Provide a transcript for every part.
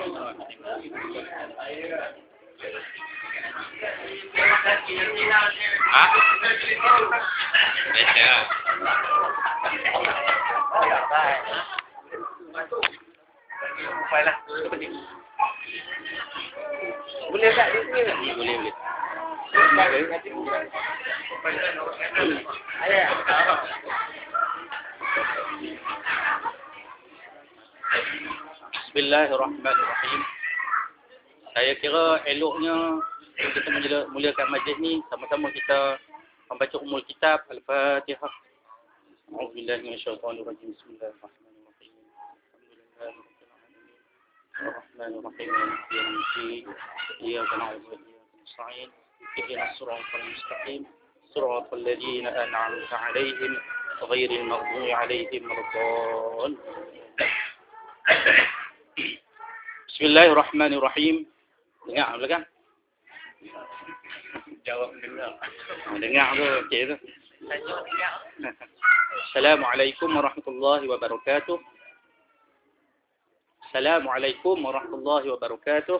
Baiklah. Boleh tak di sini? Boleh. Bismillahirrahmanirrahim. Saya kira eloknya kita mulakan majlis ni sama-sama kita membaca umul kitab Al-Fatihah. A'udzubillahi minasyaitonirrajim. Bismillahirrahmanirrahim. Alhamdulillahirrahmanirrahim. Maliki yaumiddin. Iyyaka na'budu wa iyyaka nasta'in. Ihdinas siratal mustaqim. Siratal ladzina an'amta 'alaihim ghairil maghdubi 'alaihim waladdallin. Bismillahirrahmanirrahim. Dengar belakang? Jawab dengar. Dengar tu, okey tu. Assalamualaikum warahmatullahi wabarakatuh. Assalamualaikum warahmatullahi wabarakatuh.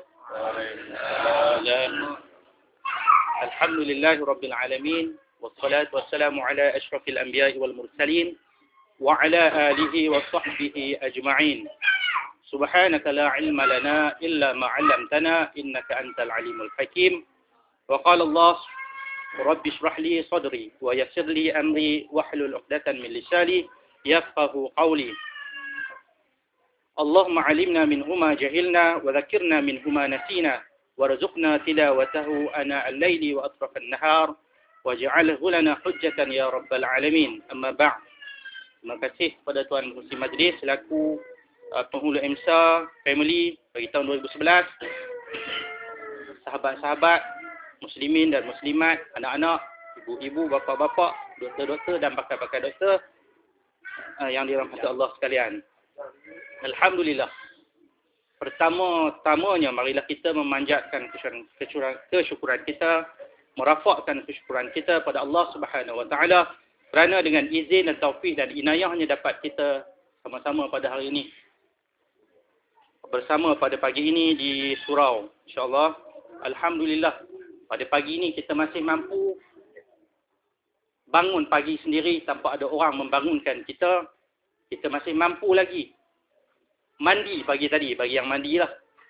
Alhamdulillahi rabbil alamin. Wassalatu wassalamu ala ashrafil anbiya'i wal mursalin. Wa ala alihi wa sahbihi ajma'in. Subhanaka la ilma lana illa ma 'allamtana innaka antal alimul hakim. Wa qala Allah Rabbi shrah li sadri wa yassir li amri wahlul 'uqdatan min lisani yafqahu qawli. Allahumma 'allimna minhuma jahilna wa dhakkirna minhuma nasina warzuqna tilawatahu ana al-laili wa atraf an-nahar waj'alhu lana hujjatan ya rabbal alamin. Amma ba'd. Terima kasih kepada tuan Musi Majlis selaku penghulu EMSA Family bagi tahun 2011. Sahabat-sahabat muslimin dan muslimat, anak-anak, ibu-ibu, bapa-bapa, doktor-doktor dan pakar-pakar doktor yang dirahmati Allah sekalian. Alhamdulillah. Pertama-tamanya marilah kita memanjatkan kesyukuran kita, merafakkan kesyukuran kita pada Allah Subhanahu wa taala kerana dengan izin dan taufik dan inayahnya dapat kita sama-sama pada hari ini bersama pada pagi ini di surau. InsyaAllah, alhamdulillah, pada pagi ini kita masih mampu bangun pagi sendiri tanpa ada orang membangunkan kita. Kita masih mampu lagi mandi pagi tadi, bagi yang mandilah.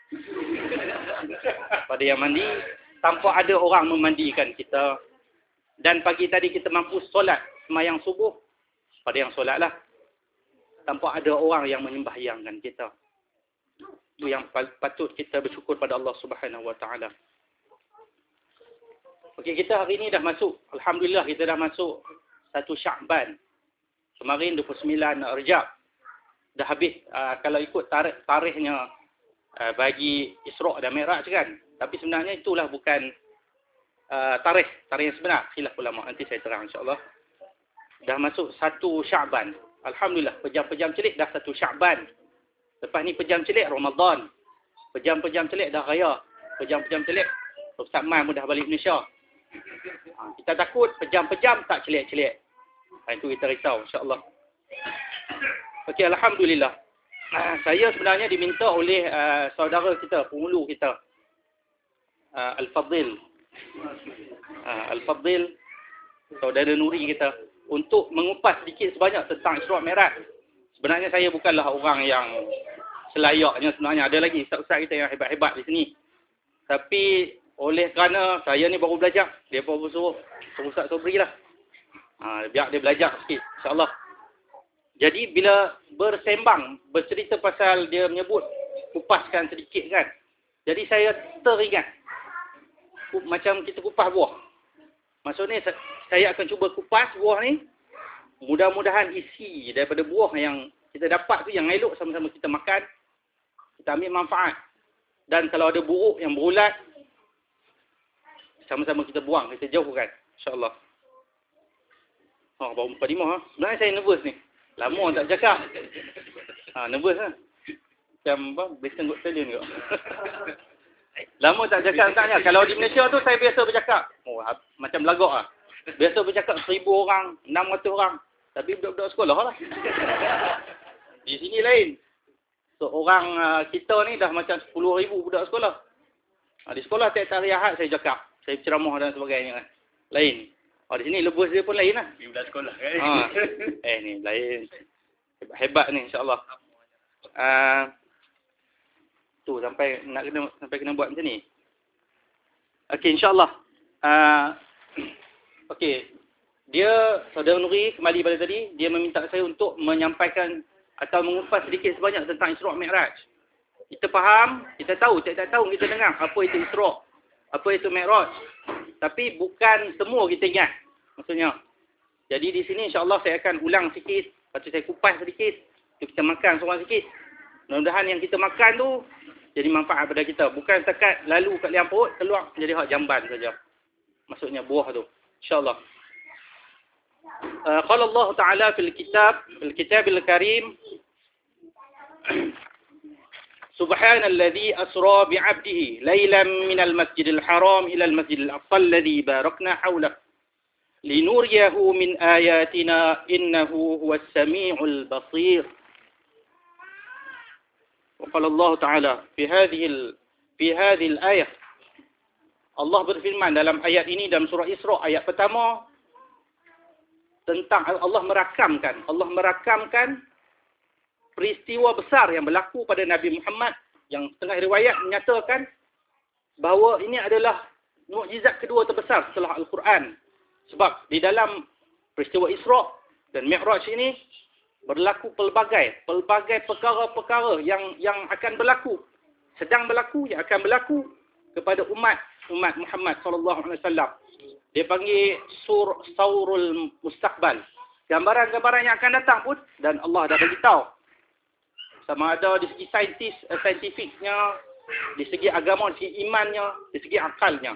Pada yang mandi tanpa ada orang memandikan kita. Dan pagi tadi kita mampu solat sembahyang subuh, pada yang solatlah, tanpa ada orang yang menyembahyangkan kita. Itu yang patut kita bersyukur pada Allah Subhanahu wa taala. Okey, kita hari ini dah masuk, alhamdulillah kita dah masuk 1 Sya'ban. Kemarin 29 Rejab. Dah habis kalau ikut tarikhnya bagi Isra' dan Mi'raj kan. Tapi sebenarnya itulah bukan tarikh yang sebenar. Khilaf ulama, nanti saya terang insya-Allah. Dah masuk 1 Sya'ban. Alhamdulillah, pejam-pejam celik dah 1 Sya'ban. Lepas ni pejam celik Ramadan. Pejam-pejam celik dah raya. Pejam-pejam celik Ustaz Man pun dah balik Malaysia. Kita takut pejam-pejam tak celik-celik. Itu kita risau insya-Allah. Okey, alhamdulillah. Saya sebenarnya diminta oleh saudara kita, penghulu kita, Al-Fadhil. Al-Fadhil, saudara Nuri kita, untuk mengupas sedikit sebanyak tentang Isra' Mi'raj. Sebenarnya saya bukanlah orang yang selayaknya sebenarnya. Ada lagi ustaz-ustaz kita yang hebat-hebat di sini. Tapi oleh kerana saya ni baru belajar, dia pun suruh Ustaz Sobri lah. Biar dia belajar sikit, insya-Allah. Jadi bila bersembang, bercerita pasal dia menyebut kupaskan sedikit kan. Jadi saya teringat macam kita kupas buah. Maksudnya saya akan cuba kupas buah ni. Mudah-mudahan isi daripada buah yang kita dapat tu yang elok sama-sama kita makan. Kita ambil manfaat. Dan kalau ada buruk yang berulat, sama-sama kita buang, kita jauhkan. InsyaAllah. Baru 45 . Sebenarnya saya nervous ni. Lama tak cakap. Nervous lah. Macam apa? Britain Got Talent ke? Lama tak cakap entahnya. Kalau di Malaysia tu saya biasa bercakap. Macam belagak lah. Biasa bercakap 1000 orang, 600 orang. Tapi budak-budak sekolah lah. Di sini lain. seorang kita ni dah macam 10,000 budak sekolah. Di sekolah tiap-tiap hari Ahad saya cakap, saya ceramah dan sebagainya kan. Lain. Di sini lebus dia pun lain lah. Di bulan sekolah kan. Ni lain. Hebat ni insya-Allah. Tu sampai kena buat macam ni. Okey, insya-Allah. Okey. Dia, Saudara Nuri, kembali pada tadi, dia meminta saya untuk menyampaikan atau mengupas sedikit sebanyak tentang Isra' Mi'raj. Kita faham, kita tahu, tiap-tiap tahun kita dengar apa itu Isra', apa itu Mi'raj. Tapi bukan semua kita ingat. Maksudnya. Jadi di sini insya-Allah saya akan ulang sikit, lepas tu saya kupas sedikit, tu kita makan seorang sikit. Mudah-mudahan yang kita makan tu jadi manfaat pada kita. Bukan setakat lalu kat liang perut, keluar jadi hak jamban saja. Maksudnya buah tu. InsyaAllah. Qala Allah Ta'ala fil kitabil karim. Subhanalladzi asra bi'abdihi laylan minal masjidil haram ilal masjidil aqsa alladzi barakna hawlahu linuriyahu min ayatina innahu huwas sami'ul basir. وقال الله تعالى في هذه الآية Allah berfirman dalam ayat ini dalam surah Isra' ayat pertama tentang Allah merakamkan peristiwa besar yang berlaku pada Nabi Muhammad yang setengah riwayat menyatakan bahawa ini adalah mukjizat kedua terbesar setelah Al-Quran. Sebab di dalam peristiwa Isra' dan Mi'raj ini berlaku pelbagai perkara-perkara yang akan berlaku, sedang berlaku, yang akan berlaku kepada umat Muhammad sallallahu alaihi wasallam. Dia panggil saurul mustaqbal. Gambaran-gambaran yang akan datang pun dan Allah dah beritahu. Sama ada di segi saintifiknya, di segi agama, di segi imannya, di segi akalnya.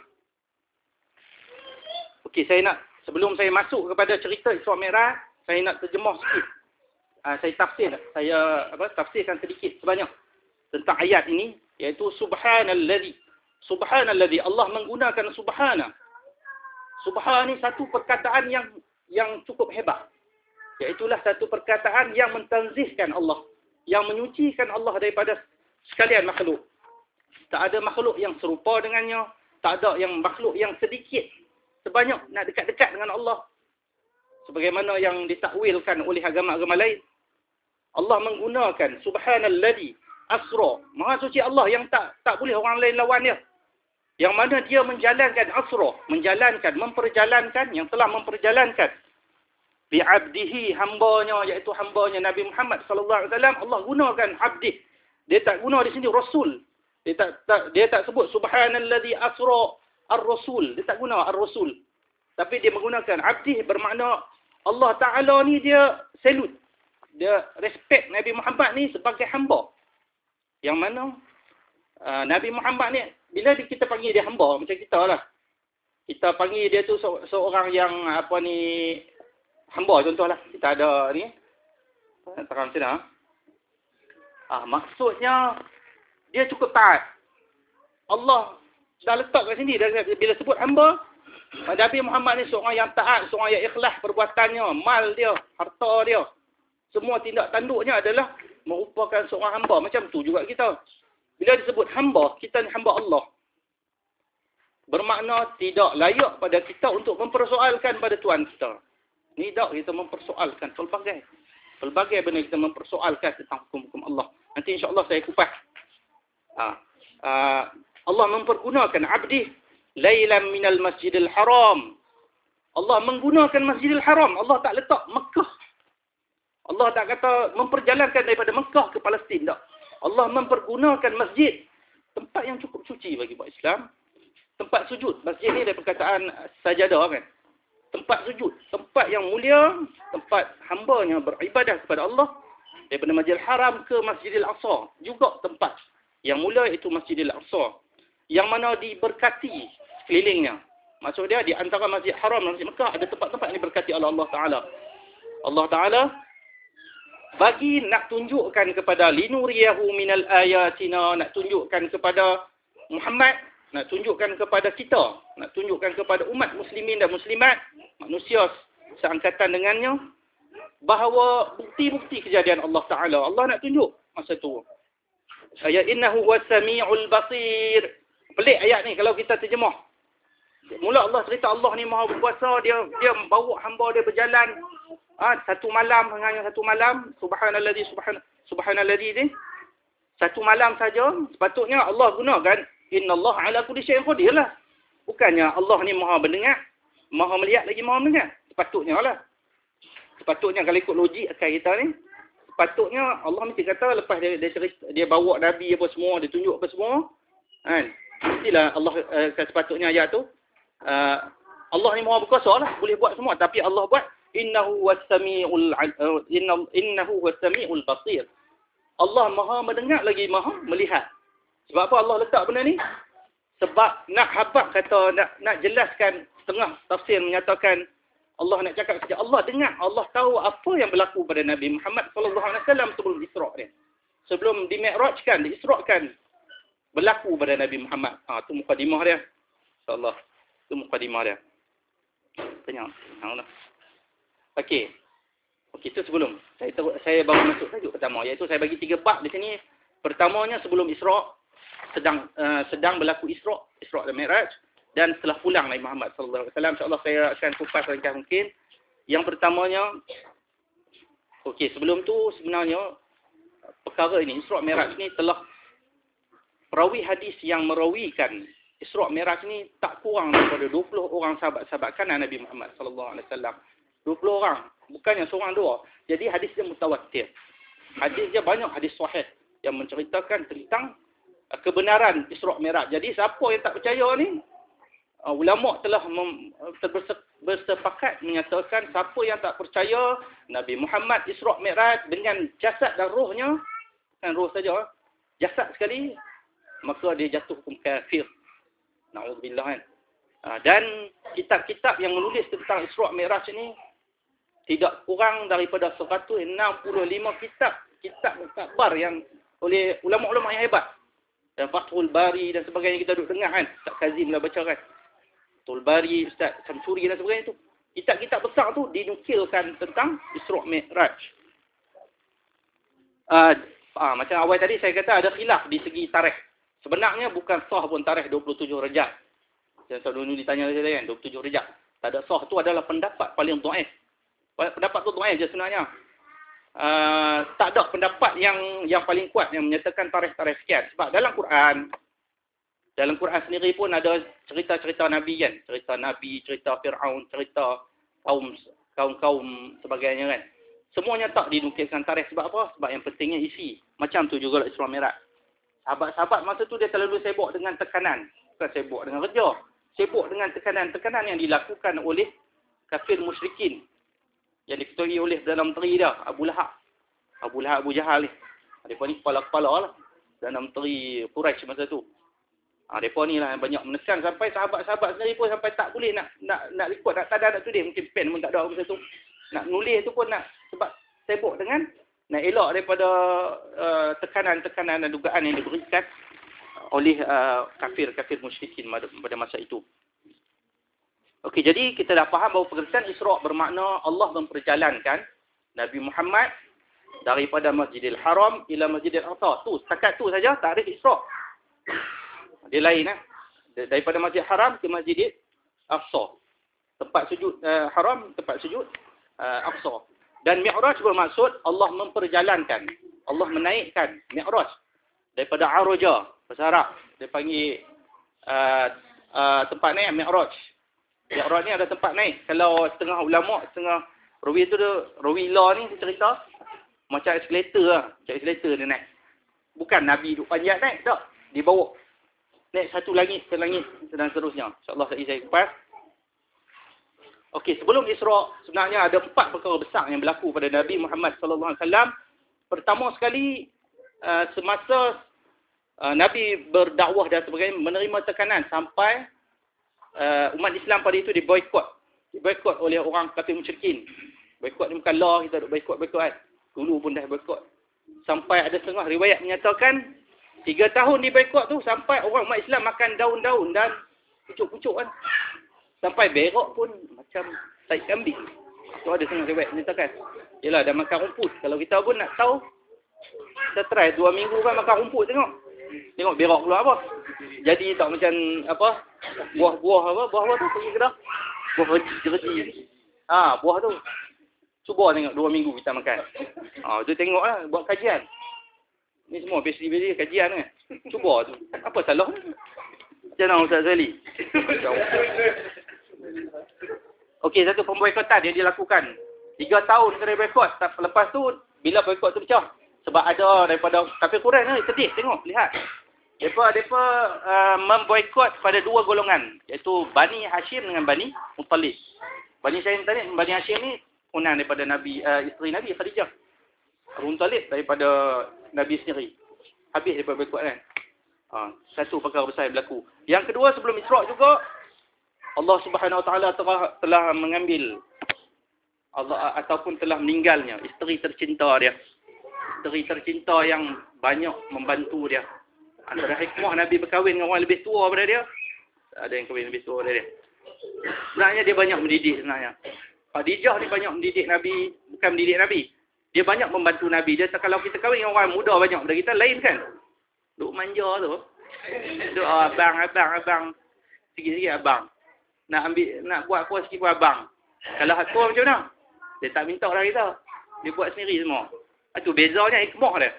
Okey, sebelum saya masuk kepada cerita Isra' Mi'raj, saya nak terjemah sikit. Saya tafsirkan sedikit sebanyak tentang ayat ini, iaitu subhanalladzi Allah menggunakan subhana. Subhana ni satu perkataan yang cukup hebat, iaitulah satu perkataan yang mentanzihkan Allah, yang menyucikan Allah daripada sekalian makhluk. Tak ada makhluk yang serupa dengannya, tak ada yang makhluk yang sedikit sebanyak nak dekat-dekat dengan Allah sebagaimana yang ditakwilkan oleh agama-agama lain. Allah menggunakan subhanalladzi asra, maha suci Allah yang tak boleh orang lain lawan dia. Yang mana dia menjalankan asra, memperjalankan, yang telah memperjalankan bi'abdihi, hambanya, iaitu hambanya Nabi Muhammad sallallahu alaihi wasallam. Allah gunakan abdih. Dia tak guna di sini rasul. Dia tak sebut subhanalladzi asra ar-rasul. Dia tak guna ar-rasul. Tapi dia menggunakan abdih, bermakna Allah Ta'ala ni dia salute. Dia respect Nabi Muhammad ni sebagai hamba. Yang mana Nabi Muhammad ni, bila kita panggil dia hamba, macam kita lah. Kita panggil dia tu seorang yang hamba contohlah. Kita ada ni. Terang macam mana? Maksudnya, dia cukup taat. Allah dah letak kat sini. Bila sebut hamba, Nabi Muhammad ni seorang yang taat, seorang yang ikhlas perbuatannya, mal dia, harta dia. Semua tindak tanduknya adalah merupakan seorang hamba. Macam tu juga kita. Bila disebut hamba, kita ni hamba Allah. Bermakna tidak layak pada kita untuk mempersoalkan pada Tuhan kita. Tidak kita mempersoalkan pelbagai benda kita mempersoalkan tentang hukum-hukum Allah. Nanti insya-Allah saya kupas. Allah mempergunakan abdi lailan minal masjidil haram. Allah menggunakan masjidil haram. Allah tak letak Mekah. Allah tak kata memperjalankan daripada Mekah ke Palestin, tak. Allah mempergunakan masjid, tempat yang cukup suci bagi umat Islam. Tempat sujud. Masjid ni dari perkataan sajadah kan. Tempat sujud, tempat yang mulia, tempat hambanya beribadah kepada Allah. Daripada Masjidil Haram ke Masjidil Aqsa, juga tempat yang mulia itu Masjidil Aqsa. Yang mana diberkati sekelilingnya. Maksud dia di antara Masjid Haram dan Masjid Mekah ada tempat-tempat yang diberkati oleh Allah Ta'ala. Allah Ta'ala bagi nak tunjukkan kepada linuriyahu minal ayatina, nak tunjukkan kepada Muhammad, nak tunjukkan kepada kita, nak tunjukkan kepada umat muslimin dan muslimat, manusia seangkatan dengannya, bahawa bukti-bukti kejadian Allah Ta'ala. Allah nak tunjuk masa tu. Ayat innahu was-sami'ul basir. Pelik ayat ni kalau kita terjemah. Mula Allah cerita Allah ni maha berkuasa, dia bawa hamba dia berjalan satu malam, hanya satu malam, subhanalladzi ni satu malam saja. Sepatutnya Allah gunakan innallaha ala kulli syai'in qadir lah. Bukannya Allah ni maha mendengar, maha melihat lagi maha mendengar. Sepatutnya lah. Sepatutnya kalau ikut logik akal kita ni, sepatutnya Allah mesti kata lepas dia bawa Nabi apa semua, dia tunjuk apa semua, kan? Mestilah Allah sepatutnya ayat tu Allah ni maha berkuasa lah, boleh buat semua, tapi Allah buat innahu was-sami'ul basir. Allah maha mendengar lagi maha melihat. Sebab apa Allah letak benda ni? Sebab nak habaq kata, nak jelaskan setengah tafsir menyatakan Allah nak cakap saja Allah dengar, Allah tahu apa yang berlaku pada Nabi Muhammad sallallahu alaihi wasallam sebelum Isra' dia. Sebelum di-mi'rajkan, di-Isra'kan, berlaku pada Nabi Muhammad. Tu mukadimah dia. InsyaAllah. Tu mukadimah dia. Tanya. Okey. Itu sebelum. Saya baru masuk tajuk pertama. Iaitu saya bagi 3 bab di sini. Pertamanya sebelum Isra'. Sedang berlaku Isra' dan Mi'raj. Dan setelah pulang Nabi Muhammad sallallahu alaihi wasallam, insya-Allah saya akan kupas ringkas mungkin. Yang pertamanya, sebelum tu sebenarnya perkara ini Isra' Mi'raj ni telah perawi hadis yang merawikan Isra' Mi'raj ni tak kurang daripada 20 orang sahabat-sahabat kanan Nabi Muhammad sallallahu alaihi wasallam. 20 orang, bukannya seorang dua. Jadi hadis dia mutawatir. Hadis dia banyak hadis sahih yang menceritakan tentang kebenaran Isra' Mi'raj. Jadi siapa yang tak percaya ni, ulama telah bersepakat menyatakan siapa yang tak percaya Nabi Muhammad Isra' Mi'raj dengan jasad dan rohnya, kan roh saja, jasad sekali, maka dia jatuh hukum kafir. Na'udzubillah kan. Dan kitab-kitab yang menulis tentang Isra' Mi'raj ini tidak kurang daripada 165 kitab muktabar yang oleh ulama-ulama yang hebat. Dan Fathul Bari dan sebagainya kita duduk dengar kan. Ustaz Kazim lah baca kan. Fathul Bari, Ustaz Samsuri dan sebagainya tu. Kitab-kitab besar tu dinukilkan tentang Isra' Mi'raj. Macam awal tadi saya kata ada khilaf di segi tarikh. Sebenarnya bukan sah pun tarikh 27 Rejab. Yang dulu ditanya saya kan, 27 Rejab. Tak ada sah, tu adalah pendapat paling dhaif. Pendapat tu dhaif je sebenarnya. Tak ada pendapat yang paling kuat yang menyatakan tarikh-tarikh sekian. Sebab dalam Quran sendiri pun ada cerita-cerita Nabi kan. Cerita Nabi, cerita Fir'aun, cerita kaum-kaum sebagainya kan. Semuanya tak dinukilkan tarikh. Sebab apa? Sebab yang pentingnya isi. Macam tu juga Isra' Mi'raj. Sahabat-sahabat masa tu dia terlalu sibuk dengan tekanan. Bukan sibuk dengan kerja. Sibuk dengan tekanan-tekanan yang dilakukan oleh kafir musyrikin. Yang diketuai oleh Perdana Menteri dah, Abu Lahab, Abu Jahal ni. Mereka ni kepala-kepala lah. Perdana Menteri Quraisy masa tu. Mereka ni lah yang banyak menekan sampai sahabat-sahabat sendiri pun sampai tak boleh nak ikut, nak tadar, nak tulis. Mungkin pen pun tak ada masa tu. Nak nulis tu pun nak, sebab sibuk dengan nak elak daripada tekanan-tekanan dan dugaan yang diberikan oleh kafir-kafir musyrikin pada masa itu. Okey, jadi kita dah faham bahawa pengertian Isra' bermakna Allah memperjalankan Nabi Muhammad daripada Masjidil Haram ila Masjidil Aqsa. Tu, setakat tu saja tarikh Isra'. Dia lain daripada Masjid Haram ke Masjidil Aqsa. Tempat sujud Haram, tempat sujud Aqsa. Dan Mi'raj bermaksud Allah memperjalankan, Allah menaikkan Mi'raj daripada Araja, bahasa Arab dia panggil tempat naik Mi'raj. Mi'raj ni ada tempat naik. Kalau setengah ulama, setengah rawi tu rawi la ni cerita macam eskalator lah. Macam eskalator dia naik. Bukan Nabi duduk panjat naik, tak. Dibawa naik satu langit ke langit dan seterusnya. InsyaAllah saya kupas. Okey, sebelum Isra' sebenarnya ada 4 perkara besar yang berlaku pada Nabi Muhammad sallallahu alaihi wasallam. Pertama sekali, semasa Nabi berdakwah dan sebagainya, menerima tekanan sampai umat Islam pada itu diboikot oleh orang kafir musyrikin. Boikot ni bukan law, kita duk boikot kan. Dulu pun dah boikot. Sampai ada setengah riwayat menyatakan 3 tahun diboikot tu sampai orang umat Islam makan daun-daun dan pucuk-pucuk kan. Sampai berak pun macam tai kambing. Tu ada setengah riwayat menyatakan. Yalah, dah makan rumput. Kalau kita pun nak tahu Kita try 2 minggu kan makan rumput tengok. Tengok berak keluar apa. Jadi tak macam apa? Buah-buah apa? Buah tu pergi ke dah? Buah jerti. Buah tu. Cuba tengok 2 minggu kita makan. Tu tengoklah buat kajian. Ni semua PhD kajian kan. Cuba tu. Apa salah ni? Macam mana Ustaz Zali? Okey, satu pemboikotan yang dilakukan. 3 tahun kena boikot. Lepas tu, bila boikot tu pecah. Sebab ada daripada kafir Quraisy ni, sedih tengok, lihat. Mereka memboikot pada 2 golongan. Iaitu Bani Hashim dengan Bani Muttalib. Bani Hashim ni, keturunan daripada Nabi, isteri Nabi Khadijah. Abu Muttalib daripada Nabi sendiri. Habis daripada boikot kan. Satu perkara besar yang berlaku. Yang kedua, sebelum Isra' juga, Allah Subhanahu Wa Taala telah mengambil Allah ataupun telah meninggalnya isteri tercinta dia. Isteri tercinta yang banyak membantu dia. Antara hikmah Nabi berkahwin dengan orang lebih tua daripada dia. Ada yang kahwin lebih tua daripada dia. Sebenarnya dia banyak mendidik sebenarnya. Khadijah ni banyak mendidik Nabi, bukan mendidik Nabi. Dia banyak membantu Nabi. Dia kalau kita kahwin dengan orang muda banyak daripada kita, lain kan? Duk manja tu. Duk abang. Sikit-sikit abang. Nak buat apa sikit pun abang. Kalau hak macam mana? Dia tak minta lah kita. Dia buat sendiri semua. Itu bezanya hikmah dia.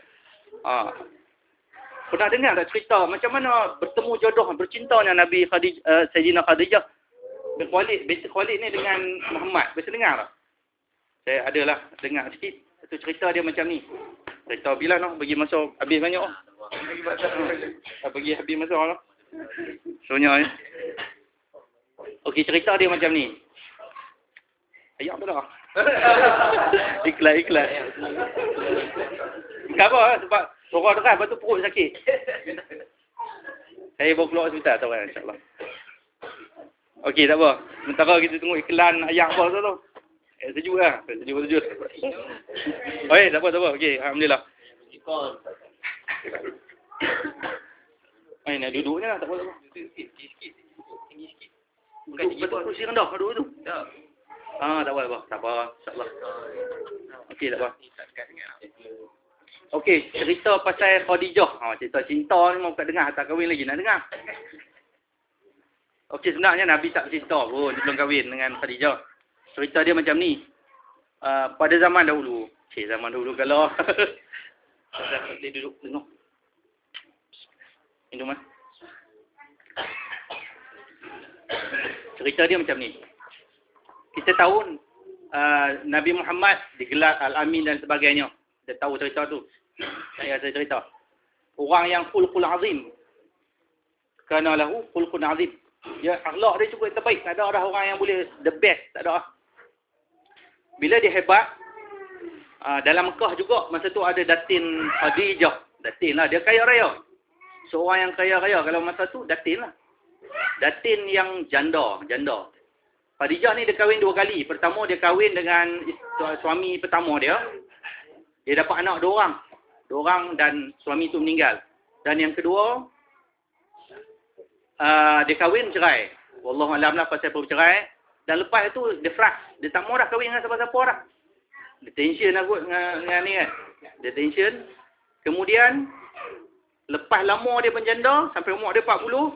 Pernah dengar tak cerita macam mana bertemu jodoh, bercintanya Nabi Sayyidina Khadijah binti Khuwailid ni dengan Muhammad. Biasa dengar tak? Saya adalah dengar sikit. Itu cerita dia macam ni. Cerita bila noh bagi masa habis banyak. Bagi habis masa lah. Soalnya ni. Okey, cerita dia macam ni. Ayat apa dah? Iklan. Kenapa? Sebab suara deras, lepas tu perut sakit. Saya baru keluar hospital, tahu kan, insyaAllah. Okey, tak apa. Sementara kita tunggu iklan ayat apa tu. Sejuk lah. Sejuk. Okey, tak apa. Okey, Alhamdulillah. Nak duduknya, tak apa. Sikit. Betul kursi rendah duduk tu. Tak. Tak apa. InsyaAllah. Okey, tak apa. Okey, cerita pasal Khadijah. Cerita cinta ni mau kat dengar, tak kahwin lagi nak dengar. Okey, sebenarnya Nabi tak bercinta pun sebelum kahwin dengan Khadijah. Cerita dia macam ni. Pada zaman dahulu. Zaman dahulu kalau dia duduk tengok. Minum kan? Cerita dia macam ni. Kita tahu Nabi Muhammad digelar Al-Amin dan sebagainya. Kita tahu cerita tu. Saya cerita. Orang yang khulqul azim. Kana lahu khulqun azim. Ya, akhlak dia cukup terbaik. Tak ada orang yang boleh the best. Tak ada. Bila dia hebat, dalam Mekah juga, masa tu ada Datin Khadijah. Datin lah, dia kaya raya. Seorang yang kaya raya. Kalau masa tu, Datin lah. Datin yang janda. Khadijah ni dia kahwin 2 kali. Pertama, dia kahwin dengan suami pertama dia. Dia dapat anak 2 orang. 2 orang dan suami tu meninggal. Dan yang kedua, dia kahwin cerai. Wallahualam lah pasal bercerai. Dan lepas itu dia frust. Dia tak mau dah kahwin dengan siapa-siapa dah. Dia tension lah kot dengan ni kan. Dia tension. Kemudian lepas lama dia penjanda sampai umur dia 40.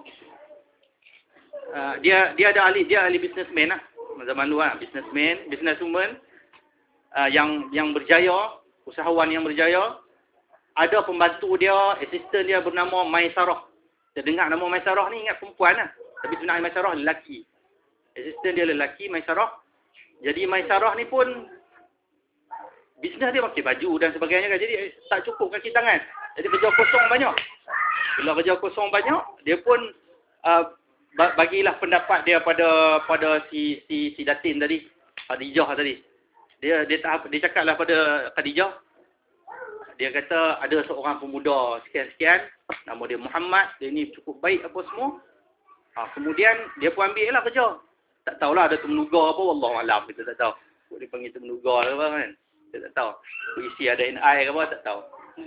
Dia ahli businessman lah. Zaman dulu lah. Businesswoman. Yang berjaya. Usahawan yang berjaya. Ada pembantu dia, assistant dia bernama Maisarah. Saya dengar nama Maisarah ni ingat perempuan lah. Tapi sebenarnya Maisarah lelaki. Assistant dia lelaki, Maisarah. Jadi Maisarah ni pun bisnes dia pakai baju dan sebagainya kan. Jadi tak cukup kaki tangan. Jadi kerja kosong banyak. Bila kerja kosong banyak, dia pun bagilah pendapat dia pada si Datin tadi, Khadijah tadi. Dia cakaplah pada Khadijah. Dia kata ada seorang pemuda sekian-sekian, nama dia Muhammad, dia ni cukup baik apa semua. Kemudian dia pun ambil lah kerja. Tak tahulah ada temenuga apa, wallahualam, kita tak tahu. Dia panggil temenuga ke apa kan. Kita tak tahu. Isi ada NI ke apa, tak tahu.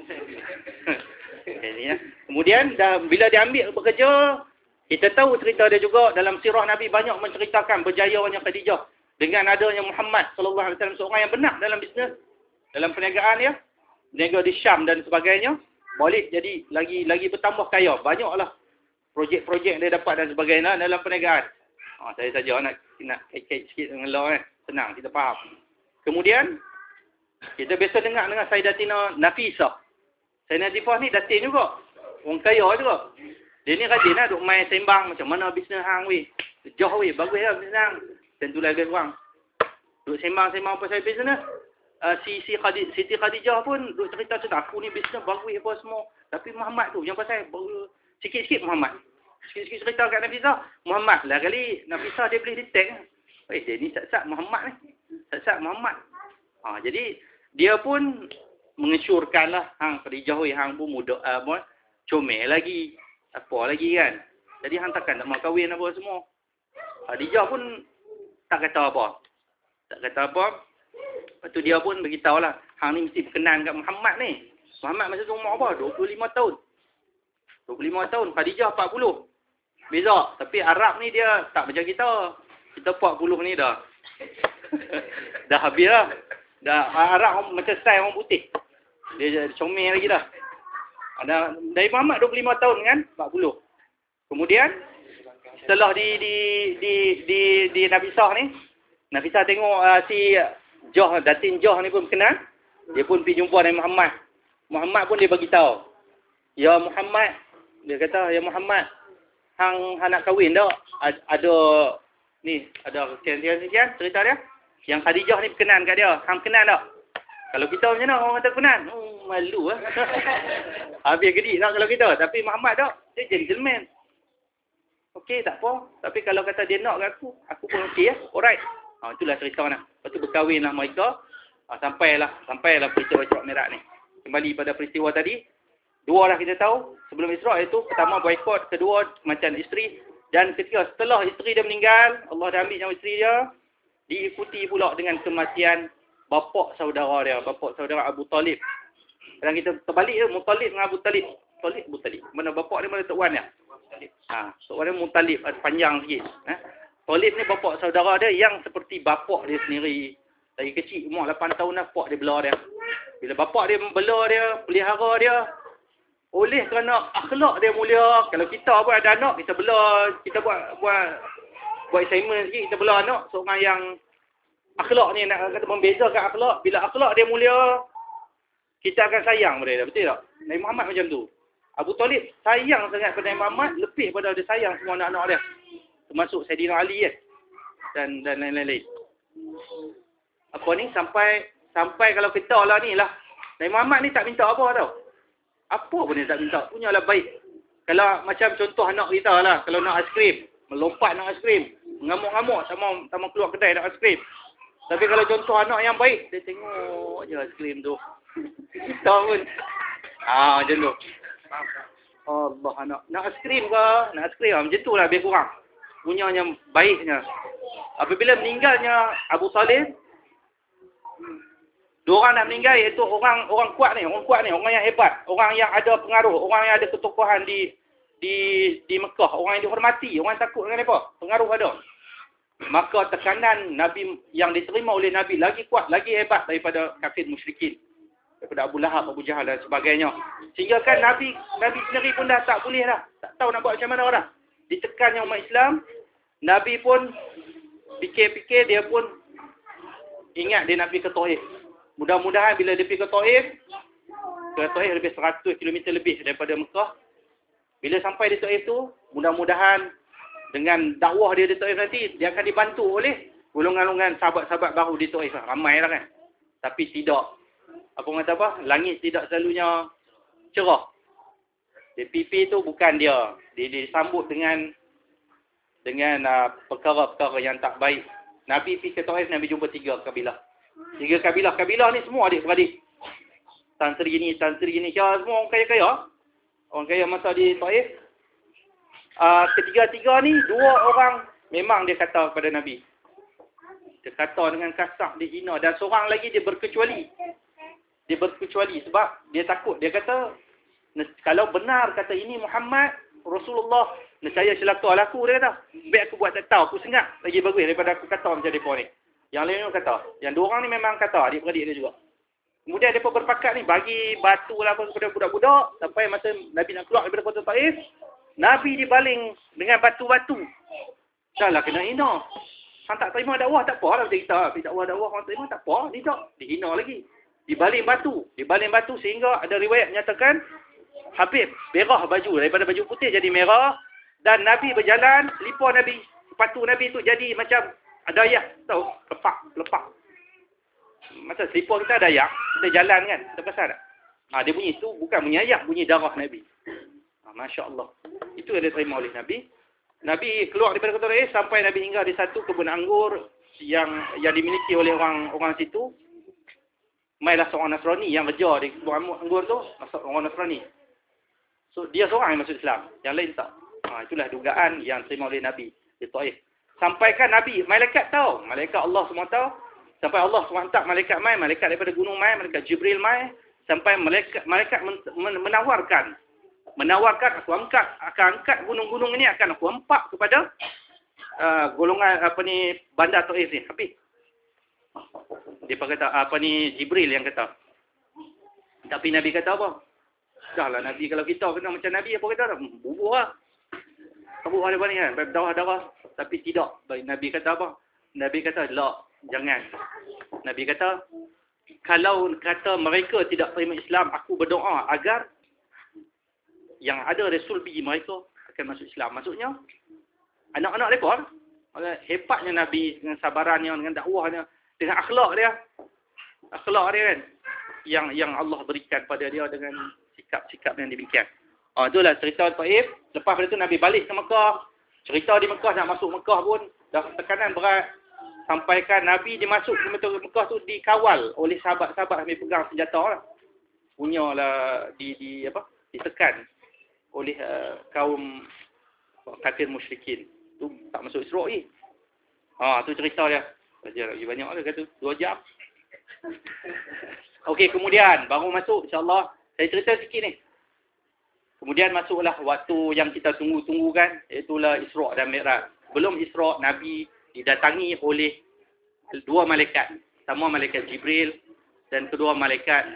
Kemudian bila dia ambil bekerja, kita tahu cerita dia juga dalam sirah Nabi banyak menceritakan berjayanya Khadijah dengan adanya Muhammad sallallahu alaihi wasallam, seorang yang benar dalam bisnes, dalam perniagaan dia. berniaga di Syam dan sebagainya, balik jadi lagi bertambah kaya. Banyaklah projek-projek dia dapat dan sebagainya dalam perniagaan. Saya saja nak kait-kait sikit dengan law senang kita faham. Kemudian kita biasa dengar dengan Sayyidatina Nafisah. Sayyidatina Nafisah ni datin juga. Orang kaya juga. Dia ni rajin lah duk main sembang macam mana bisnes hang weh. Jauh weh, bagus lah bisnes hang. Tentu lagi orang. Duk sembang-sembang pasal bisnes. Siti Khadijah pun duk cerita aku ni bisnes bagus apa semua. Tapi Muhammad tu yang pasal sikit-sikit Muhammad. Sikit-sikit cerita kat Nafisah. Muhammad lah kali Nafisah dia boleh detect. Dia ni sat-sat Muhammad ni. Sat-sat Muhammad. Jadi dia pun mengesyorkanlah hang Khadijah weh, hang pun muda comel lagi. Apa lagi kan. Jadi hang takkan nak mau kahwin apa semua. Khadijah pun tak kata apa. Lepas tu dia pun beritahulah, hang ni mesti berkenan kat Muhammad ni. Muhammad masa tu umur apa? 25 tahun. 25 tahun, Khadijah 40. Beza. Tapi Arab ni dia tak macam kita. Kita 40 ni dah. Dah habis lah. Dah Arab macam style orang putih. Dia comel lagi dah. Dari Muhammad 25 tahun kan? 40. Kemudian setelah di Nafisah ni, Nafisah tengok si Datin Jah ni pun berkenan. Dia pun pergi jumpa dengan Muhammad. Muhammad pun dia bagi tahu. Ya Muhammad, dia kata, ya Muhammad, hang nak kahwin tak? Ada sekian cerita dia. Yang Khadijah ni berkenan kat dia. Hang berkenan tak? Kalau kita macam mana orang kata berkenan? Malu lah. Habis gedik tak kalau kita. Tapi Muhammad tak. Dia gentleman. Okey, tak apa. Tapi kalau kata dia nak kat aku pun okey lah. Alright. Itulah cerita nak. Lepas tu berkahwinlah mereka. Sampailah peristiwa Isra' Mi'raj ni. Kembali pada peristiwa tadi. Dua dah kita tahu. Sebelum Isra' itu, pertama boikot. Kedua, kematian isteri. Dan ketiga, setelah isteri dia meninggal, Allah dah ambil nyawa isteri dia. Diikuti pula dengan kematian bapa saudara dia. Bapa saudara Abu Talib. Dan kita terbalik je. Muttalib dengan Abu Talib. Abu Talib. Mana bapa dia, mana Tok Wan dia? Tok Wan dia Muttalib. Panjang sikit. Talib ni bapa saudara dia yang seperti bapa dia sendiri. Lagi kecil, umur 8 tahun dah, pak dia bela dia. Bila bapa dia bela dia, pelihara dia, oleh kerana akhlak dia mulia. Kalau kita pun ada anak, kita bela, kita buat assignment sikit, kita bela anak. Seorang yang akhlak ni nak kata membezakan akhlak. Bila akhlak dia mulia, kita akan sayang pada dia. Betul tak? Nabi Muhammad macam tu. Abu Talib sayang sangat pada Nabi Muhammad, lebih pada dia sayang semua anak-anak dia. Termasuk Sayyidina Ali dan lain-lain. Apa ni? Sampai kalau kita lah ni lah. Nabi Muhammad ni tak minta apa tau. Apa pun dia tak minta. Punyalah baik. Kalau macam contoh anak kita lah. Kalau nak aiskrim. Melompat nak aiskrim. Mengamuk-ngamuk. Tak mau keluar kedai nak aiskrim. Tapi kalau contoh anak yang baik. Dia tengok je aiskrim tu. Kita pun. Macam tu. Allah anak. Nak aiskrim ke? Nak aiskrim lah. Macam tu lah lebih kurang. Punyanya baiknya. Apabila meninggalnya Abu Talib. Dua orang nak meninggal iaitu orang kuat ni, orang yang hebat, orang yang ada pengaruh, orang yang ada ketokohan di Mekah, orang yang dihormati, orang yang takut dengan mereka, pengaruh ada. Maka tekanan Nabi yang diterima oleh Nabi lagi kuat, lagi hebat daripada kafir musyrikin, daripada Abu Lahab, Abu Jahal dan sebagainya. Sehingga kan Nabi sendiri pun dah tak boleh dah, tak tahu nak buat macam mana dah. Ditekannya umat Islam, Nabi pun fikir-fikir, dia pun ingat dia nak pergi ke Taif. Mudah-mudahan bila dia pergi ke Taif lebih 100 km lebih daripada Mekah. Bila sampai di Taif tu, mudah-mudahan dengan dakwah dia di Taif nanti, dia akan dibantu oleh golongan-golongan sahabat-sahabat baru di Taif. Ramai lah kan. Tapi tidak. Apa orang kata apa? Langit tidak selalunya cerah. DPP tu bukan dia. Dia disambut dengan perkara-perkara yang tak baik. Nabi pergi ke Taif, Nabi jumpa 3 kabilah. 3 kabilah ni semua adik-beradik. Tan Sri ni, semua orang kaya-kaya. Orang kaya masa di Taif. Ketiga-tiga ni, 2 orang memang dia kata kepada Nabi. Dia kata dengan kasar, dia hina. Dan seorang lagi dia berkecuali. Sebab dia takut. Dia kata, kalau benar kata ini Muhammad, Rasulullah, nescaya celaka aku, dia kata. Baik aku buat tak tahu, aku sengat. Lagi bagus daripada aku kata macam mereka ni. Yang lain pun kata. Yang 2 orang ni memang kata, adik-beradik dia juga. Kemudian mereka berpakat ni, bagi batu lah kepada budak-budak, sampai masa Nabi nak keluar daripada kota Taif, Nabi dibaling dengan batu-batu. Dah lah kena hina. Hang tak terima dakwah, tak apa lah kita. Dakwah orang terima, tak apa. Ni tak, dihina lagi. Dibaling batu sehingga ada riwayat menyatakan Habib berah baju daripada baju putih jadi merah, dan Nabi berjalan, selipar Nabi, sepatu Nabi tu jadi macam ada ayak, tahu, lepak. Masa selipar kita ada ayak, kita jalan kan, kita perasan tak? Dia bunyi tu bukan bunyi ayak, bunyi darah Nabi. Masya Allah. Itu yang diterima oleh Nabi. Nabi keluar daripada kota Taif sampai Nabi hingga di satu kebun anggur yang dimiliki oleh orang situ. Mailah seorang Nasrani yang kerja di kebun anggur tu, orang Nasrani. So dia seorang yang masuk Islam, yang lain tak. Itulah dugaan yang terima oleh Nabi di Taif. Sampaikan Nabi, malaikat tahu, malaikat Allah SWT, sampai Allah SWT malaikat mai, malaikat daripada gunung mai, malaikat Jibril mai, sampai malaikat menawarkan aku akan angkat gunung-gunung ini, akan aku empak kepada golongan bandar Taif ni. Habis dia kata Jibril yang kata. Tapi Nabi kata apa? Dah lah Nabi, kalau kita kena macam Nabi apa kata dah? Bubuh lah. Bubuh ada ni kan, darah-darah. Tapi tidak. Nabi kata apa? Nabi kata, la, jangan. Nabi kata, kalau kata mereka tidak terima Islam, aku berdoa agar yang ada Rasul biji mereka akan masuk Islam. Maksudnya, anak-anak mereka, hebatnya Nabi dengan sabarannya, dengan dakwahnya, dengan akhlak dia kan, yang Allah berikan pada dia dengan sikap-sikap yang demikian. Itulah cerita Taif. Lepas pada itu Nabi balik ke Mekah. Cerita di Mekah, nak masuk Mekah pun dah tekanan berat. Sampaikan Nabi dia masuk ke Mekah tu dikawal oleh sahabat-sahabat sambil pegang senjata lah. Punyalah ditekan oleh kaum kafir musyrikin. Tu tak masuk Isra' lagi. Tu cerita dia. Belajar lagi banyak lah kata 2 jam. Okey, kemudian baru masuk insya-Allah saya cerita sikit ni. Kemudian masuklah waktu yang kita tunggu-tunggu kan, itulah Isra' dan Mi'raj. Belum Isra', Nabi didatangi oleh 2 malaikat. Pertama malaikat Jibril dan kedua malaikat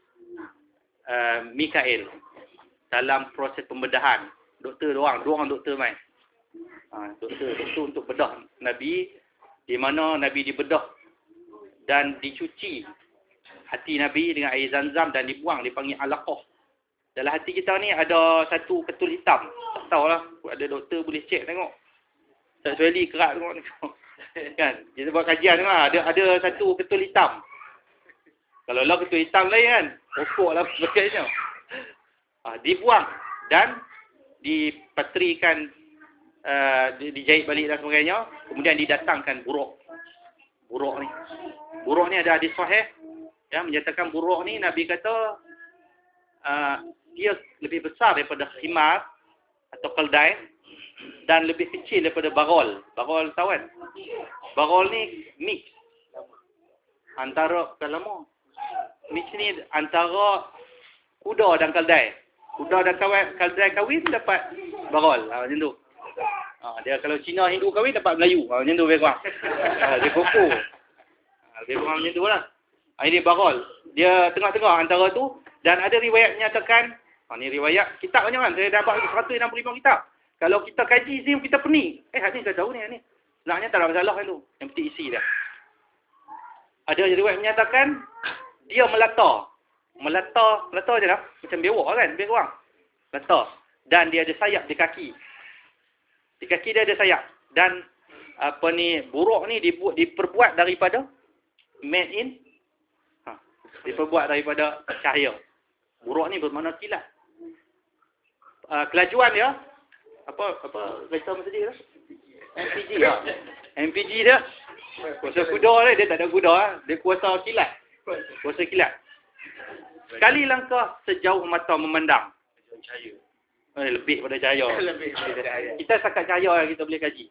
Mikail. Dalam proses pembedahan. Doktor dua orang doktor main. Doktor untuk bedah Nabi, di mana Nabi dibedah dan dicuci hati Nabi dengan air Zam-Zam dan dibuang, dipanggil alaqah. Dalam hati kita ni ada satu ketul hitam. Tak tahulah, ada doktor boleh cek tengok. Seksuali kerak tengok. Kan? Kita buat kajian lah, ada satu ketul hitam. Kalau lah ketul hitam lain kan, pokok lah sebagainya. Dibuang dan dipatrikan, dijahit balik dan sebagainya. Kemudian didatangkan buruk. Buruk ni ada hadis sahih yang menyatakan buruk ni Nabi kata dia lebih besar daripada khimar atau keldai dan lebih kecil daripada barol. Barol tahu kan? Barol ni mix antara mix ni antara kuda dan keldai. Kuda dan keldai kahwin dapat barol. Macam tu. Dia kalau Cina Hindu kahwin dapat Melayu. Macam tu lebih kurang. Dia koko. Lebih kurang macam tu lah. Ini barol. Dia tengah-tengah antara tu. Dan ada riwayat menyatakan, ni riwayat kitab banyak kan. Saya dapat 165 kitab. Kalau kita kaji ZIM, kita pening. Hadis saya tahu ni. Sebenarnya tak ada masalah kan tu. Yang penting isi dia. Ada riwayat menyatakan, dia melata je lah. Macam bewak kan, lebih kurang. Melata. Dan dia ada sayap di kaki. Di kaki dia ada sayap. Dan buruk ni diperbuat daripada diperbuat daripada cahaya. Buruk ni bermakna kilat. Kelajuan dia apa kereta masa dia MPG lah. MPG dia kuasa kuda dia tak ada kuda, dia kuasa kilat. Kuasa kilat. Sekali langkah sejauh mata memandang. Lebih pada cahaya. Kita setakat cahaya yang kita boleh kaji.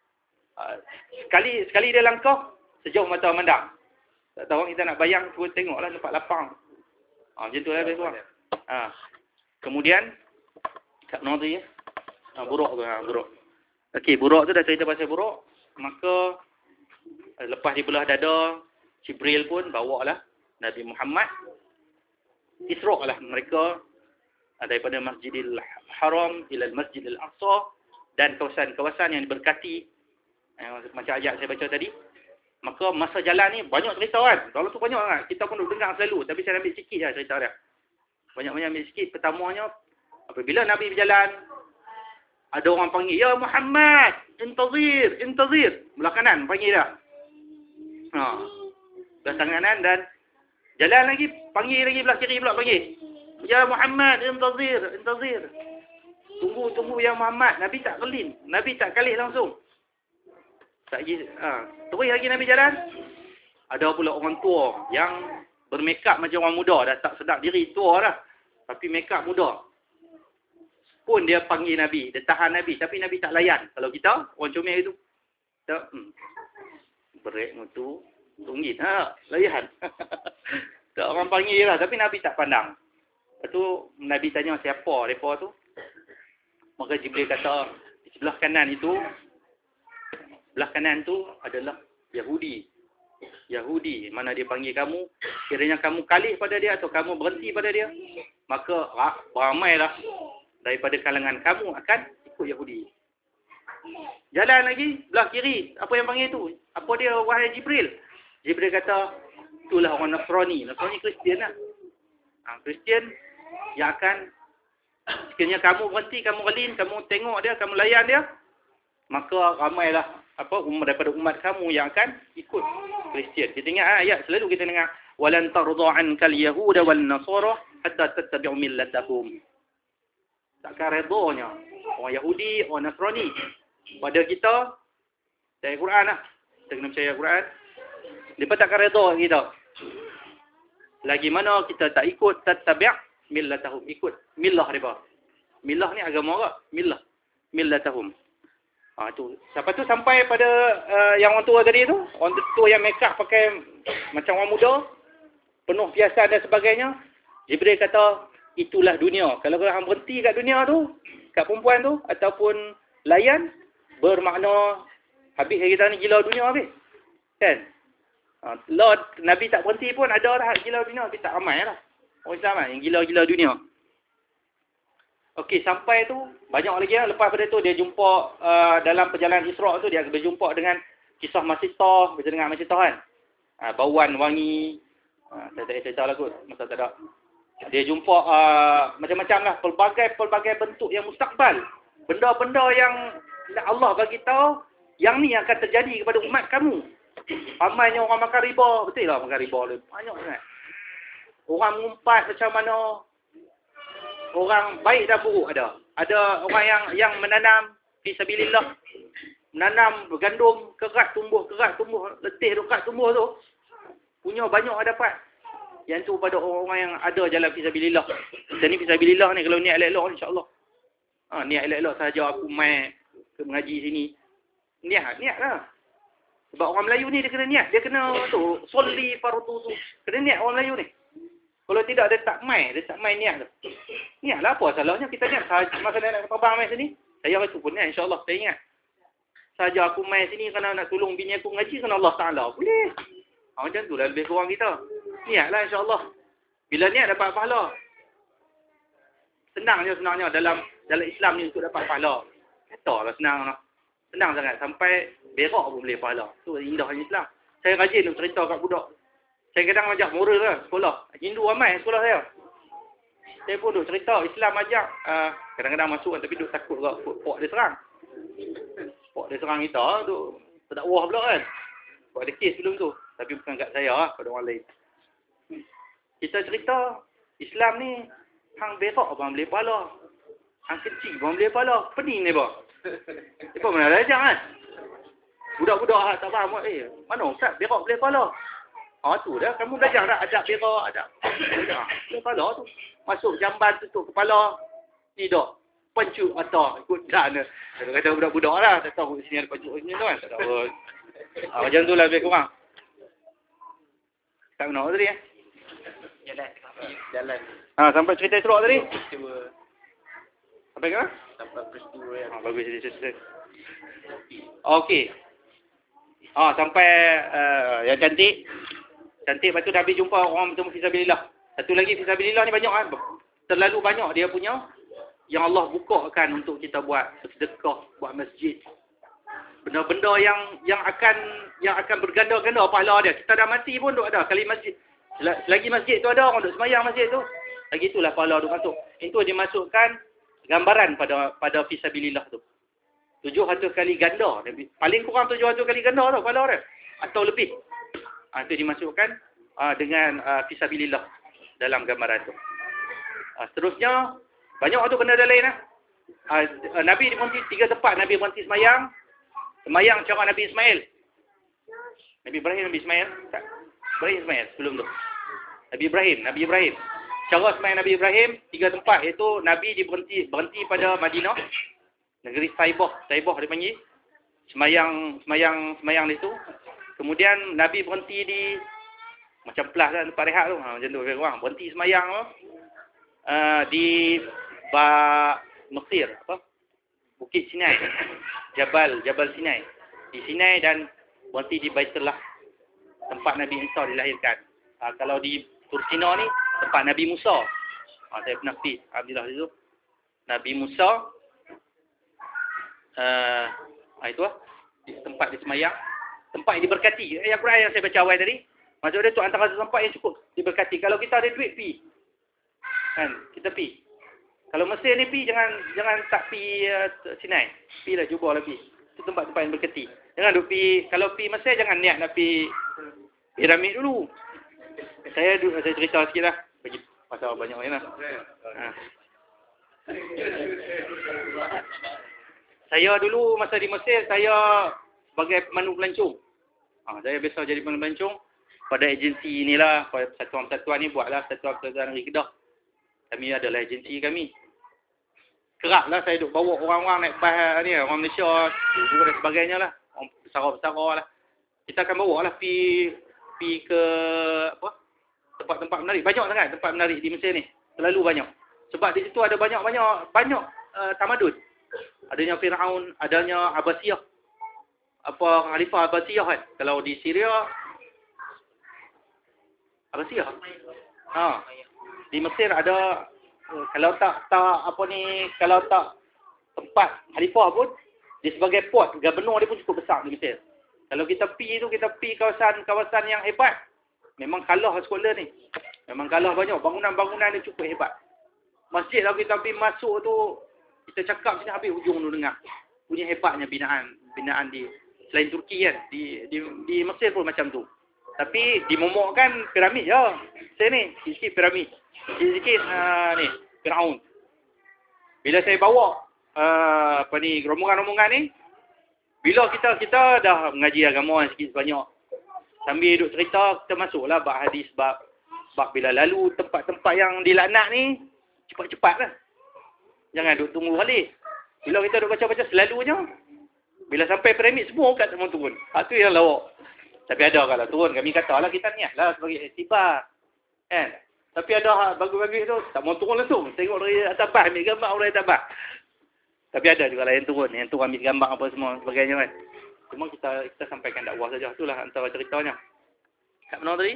Sekali dia langkah sejauh mata memandang. Tak tahu kita nak bayang, cuba tengoklah tempat lapang. Macam tu lah lebih kurang. Kemudian kat mana tu ya? Buruk tu. Buruk. Okey, buruk tu dah cerita pasal buruk. Maka lepas dibelah dada, Jibril pun bawa lah Nabi Muhammad. Isra' lah mereka daripada Masjidil Haram ila Masjidil Aqsa dan kawasan-kawasan yang diberkati macam ayat saya baca tadi. Maka masa jalan ni banyak cerita kan. Kalau tu banyak kan. Kita pun duk dengar selalu. Tapi saya ambil sikit lah cerita dia. Banyak-banyak ambil sikit. Pertamanya, apabila Nabi berjalan, ada orang panggil, Ya Muhammad, intazir, intazir. Belah kanan panggil dah. Belah kanan dan jalan lagi, panggil lagi belah kiri pula panggil. Ya Muhammad, intazir, intazir. Tunggu Ya Muhammad. Nabi tak kelin. Nabi tak kalih langsung. Terus lagi Nabi jalan. Ada pula orang tua yang bermakeup macam orang muda. Dah tak sedap diri, tua dah. Tapi makeup muda. Pun dia panggil Nabi. Dia tahan Nabi. Tapi Nabi tak layan. Kalau kita, orang comel itu. Kita, berik mutu. Tunggit. Layan. Tak orang panggil lah. Tapi Nabi tak pandang. Lepas tu, Nabi tanya siapa mereka tu. Maka Jibril kata, di sebelah kanan itu, belah kanan tu adalah Yahudi. Yahudi. Mana dia panggil kamu. Kiranya kamu kalih pada dia atau kamu berhenti pada dia. Maka ramailah daripada kalangan kamu akan ikut Yahudi. Jalan lagi. Belah kiri. Apa yang panggil tu? Apa dia wahai Jibril? Jibril kata, itulah orang Nasrani. Nasrani Kristian lah. Kristian yang akan, sekiranya kamu berhenti, kamu relin, kamu tengok dia, kamu layan dia, maka ramailah daripada umat kamu yang akan ikut Kristian. Kita ingat ayat selalu kita dengar walan tarda ankal yahuda wan nasara hatta tattabi'u millatahum. Takkan redanya orang Yahudi, orang Nasrani pada kita dari Quran lah. Kita kena percaya Quran. Depa takkan reda kita. Lagi mana kita tak ikut tattabi' millatahum, ikut millah depa. Millah ni agama ke? Millatahum. Tu. Siapa tu sampai pada yang orang tua tadi tu. Orang tua yang make up pakai macam orang muda. Penuh piasan dan sebagainya. Jibril kata, itulah dunia. Kalau korang berhenti kat dunia tu, kat perempuan tu, ataupun layan, bermakna habis kita ni gila dunia habis. Kan? Lord, Nabi tak berhenti pun ada lah gila dunia. Tapi tak ramai lah. Orang Islam lah yang gila-gila dunia. Okey, sampai tu, banyak lagi lah. Lepas pada tu, dia jumpa dalam perjalanan Isra' tu, dia berjumpa dengan kisah Masitah. Bisa dengar Masitah kan? Bauan wangi. Saya tak cerita lah kot. Masa tak ada. Dia jumpa macam-macam lah. Pelbagai bentuk yang mustakbal. Benda-benda yang Allah bagi tahu, yang ni akan terjadi kepada umat kamu. Ramainya orang makan riba. Betul lah makan riba. Banyak sangat. Orang mengumpat macam mana. Orang baik dan buruk ada. Ada orang yang menanam fisabilillah. Menanam gandum, kerat tumbuh, letih kerat tumbuh tu. Punya banyak dapat. Yang tu pada orang-orang yang ada jalan fisabilillah. Kita ni fisabilillah ni kalau niat elok-elok insya-Allah. Niat elok-elok sahaja aku mai ke mengaji sini. Niat lah. Sebab orang Melayu ni dia kena niat, dia kena tu solli fardu tu. Kena niat orang Melayu ni. Kalau tidak, dia tak mai niat tu. Niatlah apa salahnya kita niat. Masa nak terbang mai sini, saya itu pun niat insya-Allah, saya ingat. Saja aku mai sini kerana nak tolong bini aku ngaji kerana Allah Taala. Boleh. Macam tu lah lebih kurang kita. Niatlah insya-Allah. Bila niat dapat pahala. Senangnya dalam Islam ni untuk dapat pahala. Katalah senang lah. Senang sangat sampai berak pun boleh pahala. Tu indahnya Islam. Saya rajin untuk cerita kat budak. Saya kadang ajak moral lah sekolah. Hindu ramai sekolah saya. Saya pun duk cerita Islam ajak. Kadang-kadang masuk tapi duk takut juga pok dia serang. Pok dia serang kita tu terdakwah pula kan. Buat ada kes sebelum tu. Tapi bukan kat saya lah, pada orang lain. Kita cerita Islam ni hang berak abang boleh pahala. Hang kecil abang boleh pahala. Pening ni bang. Apa mana dah ajak kan? Budak-budak tak faham. Mana Ustaz berak boleh pahala? Tu dah. Kamu belajar dah adab berak, adab. Boleh pahala tu. Masuk jamban tutup kepala. Ni dah. Pencut atau ikut dan. Kata budak-budak lah. Tak tahu sini ada pencut ni tu kan. Tak tahu. Macam tu lah lebih kurang. Tak kenal tadi Jalan. Sampai cerita Isra' tadi. Peristiwa. Sampai ke mana? Sampai peristiwa yang. Bagus cerita. Okey. Sampai yang cantik. Cantik. Lepas tu Nabi jumpa orang bertemu fisabilillah. Satu lagi fisabilillah ni banyak kan. Terlalu banyak dia punya yang Allah bukakan untuk kita buat sedekah, buat masjid. Benda-benda yang akan berganda-ganda pahala dia. Kita dah mati pun duk ada kali masjid. Selagi masjid tu ada orang duk sembahyang masjid tu, lagi itulah pahala duk masuk. Itu dimasukkan gambaran pada fisabilillah tu. 700 kali ganda. Paling kurang 700 kali ganda tau pahala dia. Atau lebih. Itu dimasukkan dengan fisabilillah dalam gambaran tu. Seterusnya, banyak tu benda dah lain. Nabi berhenti 3 tempat. Nabi berhenti semayang. Semayang cara Nabi Ismail. Nabi Ibrahim, Nabi Ismail. Tak. Ibrahim Ismail sebelum tu. Nabi Ibrahim. Cara semayang Nabi Ibrahim, 3 tempat. Iaitu Nabi berhenti pada Madinah. Negeri Taibah dia panggil. Semayang di situ. Kemudian Nabi berhenti di macam pelas kan, tempat rehat tu. Macam tu lebih kurang. Berhenti semayang tu. Di Mesir, Bukit Sinai. Jabal Sinai. Di Sinai dan berhenti di Baitullah. Tempat Nabi Isa dilahirkan. Kalau di Tursina ni, tempat Nabi Musa. Saya pernah pergi. Alhamdulillah itu. Nabi Musa. Itu lah. Tempat dia semayang. Tempat yang diberkati. Ayat Quran yang saya baca awal tadi. Maksud dia tu antara satu tempat yang cukup diberkati. Kalau kita ada duit, pergi. Kan? Kita pergi. Kalau Mesir ni pergi, jangan tak pergi Sinai. Pergilah, cubalah pergi. Itu tempat-tempat yang berkati. Jangan duk pergi. Kalau pergi Mesir, jangan niat nak pergi piramid dulu. Saya cerita sikit lah. Bagi pasal banyak lain lah. Saya dulu masa di Mesir, saya sebagai pemandu pelancong. Saya biasa jadi pemandu pelancong. Pada agensi inilah, persatuan-persatuan ni buatlah persatuan-persatuan negeri Kedah. Kami adalah agensi kami. Kerap lah saya duk bawa orang-orang naik bas ni, orang Malaysia, guru dan sebagainya lah. Orang besar-besar lah. Kita akan bawa lah pergi ke tempat-tempat menarik. Banyak sangat tempat menarik di Mesir ni. Terlalu banyak. Sebab di situ ada banyak tamadun. Adanya Firaun, adanya Abbasiyah. Khalifah Abbasiyah kan. Kalau di Syria, Abbasiyah. Di Mesir ada, kalau tak tempat khalifah pun, dia sebagai port, gubernur dia pun cukup besar di Mesir. Kalau kita pergi kawasan yang hebat, memang kalah sekolah ni. Memang kalah banyak, bangunan-bangunan dia cukup hebat. Masjid kalau kita pergi masuk tu, kita cakap sini habis hujung tu dengar. Punya hebatnya binaan di selain Turki kan, di Mesir pun macam tu. Tapi dimomokkan piramid je. Saya ni, sikit piramid. Sikit ni, Firaun. Bila saya bawa rombongan-rombongan ni, bila kita dah mengaji agama sikit sebanyak, sambil duduk cerita, kita masuklah bab hadis, bab bila lalu tempat-tempat yang dilaknat ni, cepat-cepat lah. Jangan duduk tunggu balik. Bila kita duduk baca-baca selalunya, bila sampai piramid semua kat semua turun. Itu yang lawak. Tapi ada kalau turun, kami katalah kita niat lah sebagai iktibar. Kan? Tapi ada bagus-bagus tu, tak mau turun langsung. Tengok dari atas bas, ambil gambar orang atas bas. Tapi ada juga lah yang turun ambil gambar apa semua sebagainya kan. Cuma kita sampaikan dakwah saja. Itulah antara ceritanya. Kat mana tadi?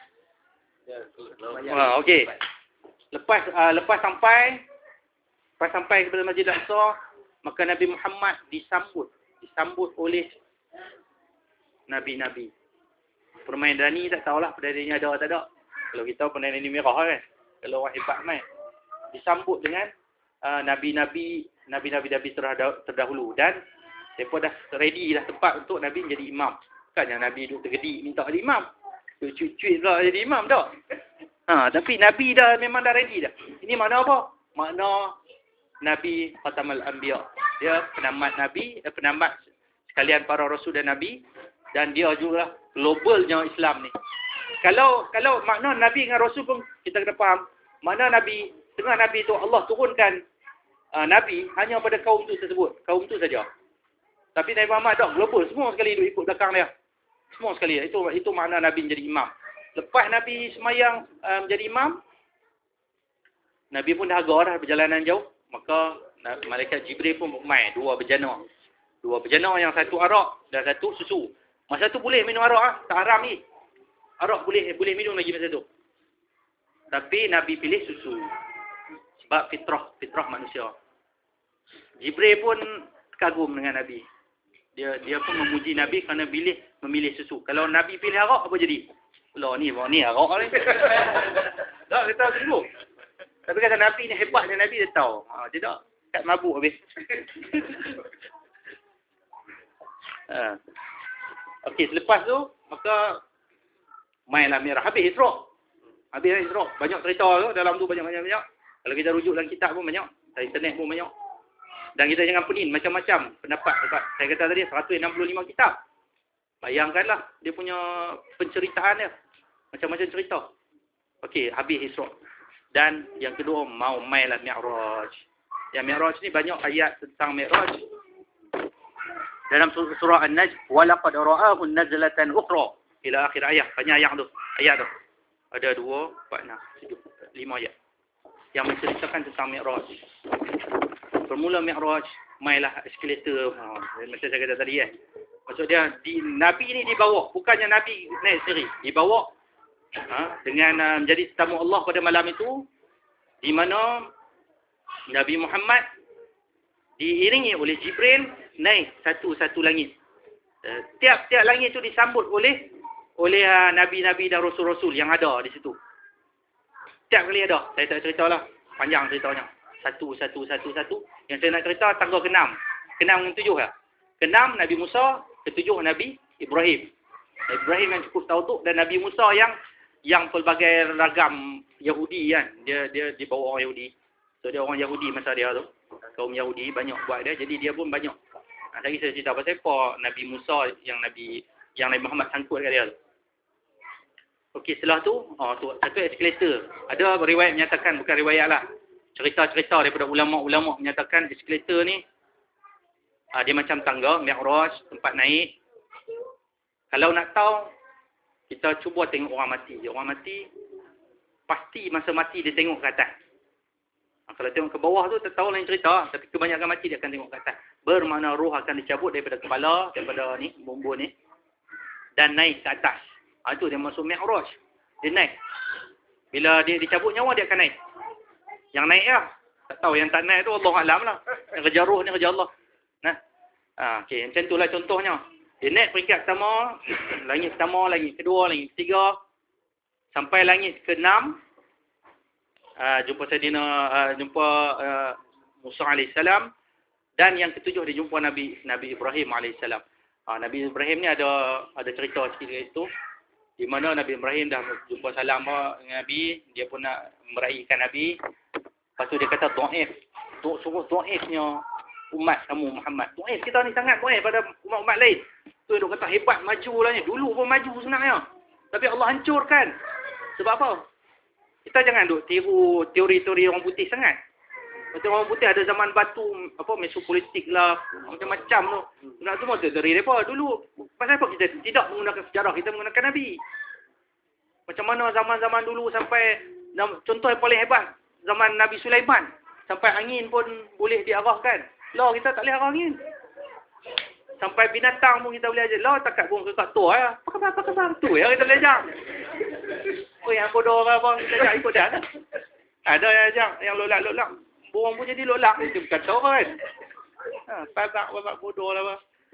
Okey. Lepas sampai kepada Masjid Al-Aqsa, maka Nabi Muhammad disambut oleh Nabi-Nabi. Permaidani tak tahulah perdana ada atau tak ada. Kalau kita perdana merah kan. Kalau orang hebat main. Disambut dengan Nabi-Nabi terdahulu. Dan mereka dah ready dah tempat untuk Nabi menjadi imam. Bukannya Nabi duduk tergedik minta jadi imam. Cuit-cuit lah jadi imam tak. Tapi Nabi memang dah ready dah. Ini makna apa? Makna Nabi Khatamal Anbiya. Dia penamat Nabi, penamat sekalian para Rasul dan Nabi. Dan dia juga globalnya Islam ni. Kalau makna Nabi dengan Rasul pun kita kena faham. Makna Nabi, tengah Nabi tu Allah turunkan Nabi hanya pada kaum tu tersebut. Kaum tu saja. Tapi Nabi Muhammad tak global. Semua sekali duduk ikut belakang dia. Semua sekali. Itu makna Nabi menjadi imam. Lepas Nabi semayang menjadi imam, Nabi pun dah agak dah perjalanan jauh. Maka malaikat Jibril pun bermain. Dua bejana yang satu arak dan satu susu. Masa tu boleh minum arak tak haram ni. arak boleh minum lagi masa tu. Tapi Nabi pilih susu. Sebab fitrah manusia. Jibril pun kagum dengan Nabi. Dia pun memuji Nabi kerana memilih susu. Kalau Nabi pilih arak, apa jadi? Lah ni arak ni. Tak, kita tunggu. Tapi kata Nabi ni hebatnya Nabi dia tahu. Tidak, kat mabuk habis. Okey, selepas tu, maka mainlah Mi'raj. Habis Isra'. Banyak cerita tu, dalam tu banyak. Kalau kita rujuk dalam kitab pun banyak. Dari internet pun banyak. Dan kita jangan pening, macam-macam pendapat. Sebab saya kata tadi, 165 kitab. Bayangkanlah, dia punya penceritaan dia. Macam-macam cerita. Okey, habis Isra'. Dan yang kedua, mau mainlah Mi'raj. Yang Mi'raj ni banyak ayat tentang Mi'raj. Dalam surah An-Najm, وَلَقَدْ رَآهُ النَّزْلَةً أُخْرَى ila akhir ayat. Banyak ayat tu. Ada 2, 4, 6, 7, 5 ayat. Yang menceritakan tentang Mi'raj. Bermula Mi'raj, mainlah eskalator. Macam saya kata tadi Maksud dia, Nabi ni dibawa. Bukannya Nabi naik sendiri. Dibawa dengan menjadi tetamu Allah pada malam itu. Di mana Nabi Muhammad diiringi oleh Jibril naik satu-satu langit. Tiap-tiap langit itu disambut oleh Nabi-Nabi dan Rasul-Rasul yang ada di situ. Tiap kali ada. Saya tak ceritalah. Panjang ceritanya. Satu. Yang saya nak cerita tangga ke-6. Ke-6 dan 7 lah. Ke-6 Nabi Musa. Ke-7 Nabi Ibrahim. Ibrahim yang cukup tahu tu. Dan Nabi Musa yang pelbagai ragam Yahudi kan. Dia dibawa orang Yahudi. So dia orang Yahudi masa dia tu. Kaum Yahudi banyak buat dia. Jadi dia pun banyak. Lagi saya cerita pasal apa Nabi Musa yang Nabi Muhammad sangkut kat dia tu. Okey, setelah tu, satu eskalator. Ada riwayat menyatakan, bukan riwayat lah. Cerita-cerita daripada ulama'-ulama' menyatakan eskalator ni, dia macam tangga, Mi'raj, tempat naik. Kalau nak tahu, kita cuba tengok orang mati. Orang mati, pasti masa mati dia tengok ke atas. Kalau tengok ke bawah tu, tak tahu lain cerita. Tapi kebanyakan mati dia akan tengok ke atas. Bermakna roh akan dicabut daripada kepala, daripada ni, bumbun ni. Dan naik ke atas. Itu dia masuk Mi'raj. Dia naik. Bila dia dicabut nyawa, dia akan naik. Yang naik lah. Tak tahu yang tak naik tu Allah Alam lah. Yang kerja roh ni kerja Allah. Okay, macam itulah contohnya. Dia naik peringkat pertama, langit pertama, langit kedua, langit ketiga. Sampai langit ke-6. Jumpa Musa AS. Dan yang ketujuh dia jumpa Nabi Ibrahim AS. Nabi Ibrahim ni ada cerita sikit itu. Di mana Nabi Ibrahim dah jumpa salam dengan Nabi. Dia pun nak meraihkan Nabi. Lepas tu dia kata Tu'if. Suruh Tu'ifnya umat kamu Muhammad. Tu'if kita ni sangat Tu'if pada umat-umat lain. Tu dia kata hebat maju lah ni. Dulu pun maju sebenarnya. Tapi Allah hancurkan. Sebab apa? Kita jangan duk tiru teori-teori orang putih sangat. Macam orang putih ada zaman batu, mesopolitik lah, macam-macam tu. Nak semua teori mereka. Dulu, pasal apa kita tidak menggunakan sejarah, kita menggunakan Nabi. Macam mana zaman-zaman dulu sampai, contoh yang paling hebat, zaman Nabi Sulaiman. Sampai angin pun boleh diarahkan. Lah, kita tak boleh arah angin. Sampai binatang pun kita boleh ajar. Lah, takat burung kekak tu ya. Apa khabar tu ya, kita boleh ajar. Yang bodoh orang kita ajar ikut dah. Ada yang ajar, yang lolak-lolak. Burung pun jadi lolak. Itu bukan tahu kan. Babak bodoh lah.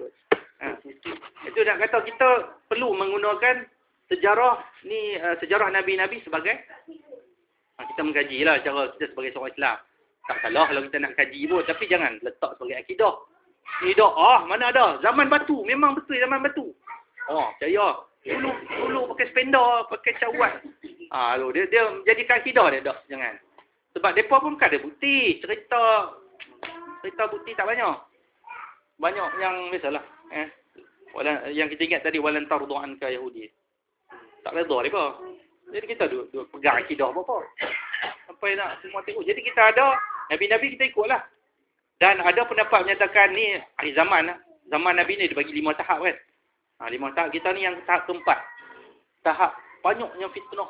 Itu nak kata kita perlu menggunakan sejarah ni, sejarah Nabi-Nabi sebagai kita mengkaji lah cara kita sebagai seorang Islam. Tak salah kalau kita nak kaji pun. Tapi jangan letak sebagai akidah. Akidah, mana ada. Zaman batu. Memang betul zaman batu. Percaya. Dulu pakai spender, pakai cawat. Dia jadikan akidah dia tak. Jangan. Sebab mereka pun bukan ada bukti. Cerita bukti tak banyak. Banyak yang biasalah. Yang kita ingat tadi, walan tardu'an ka Yahudi. Tak reda mereka. Jadi kita duduk pegang akidah apa-apa. Sampai nak semua tengok. Jadi kita ada, Nabi-Nabi kita ikutlah. Dan ada pendapat menyatakan ni, akhir zaman lah. Zaman Nabi ni dia bagi 5 tahap kan. 5 tahap. Kita ni yang tahap keempat. Tahap banyaknya fitnah.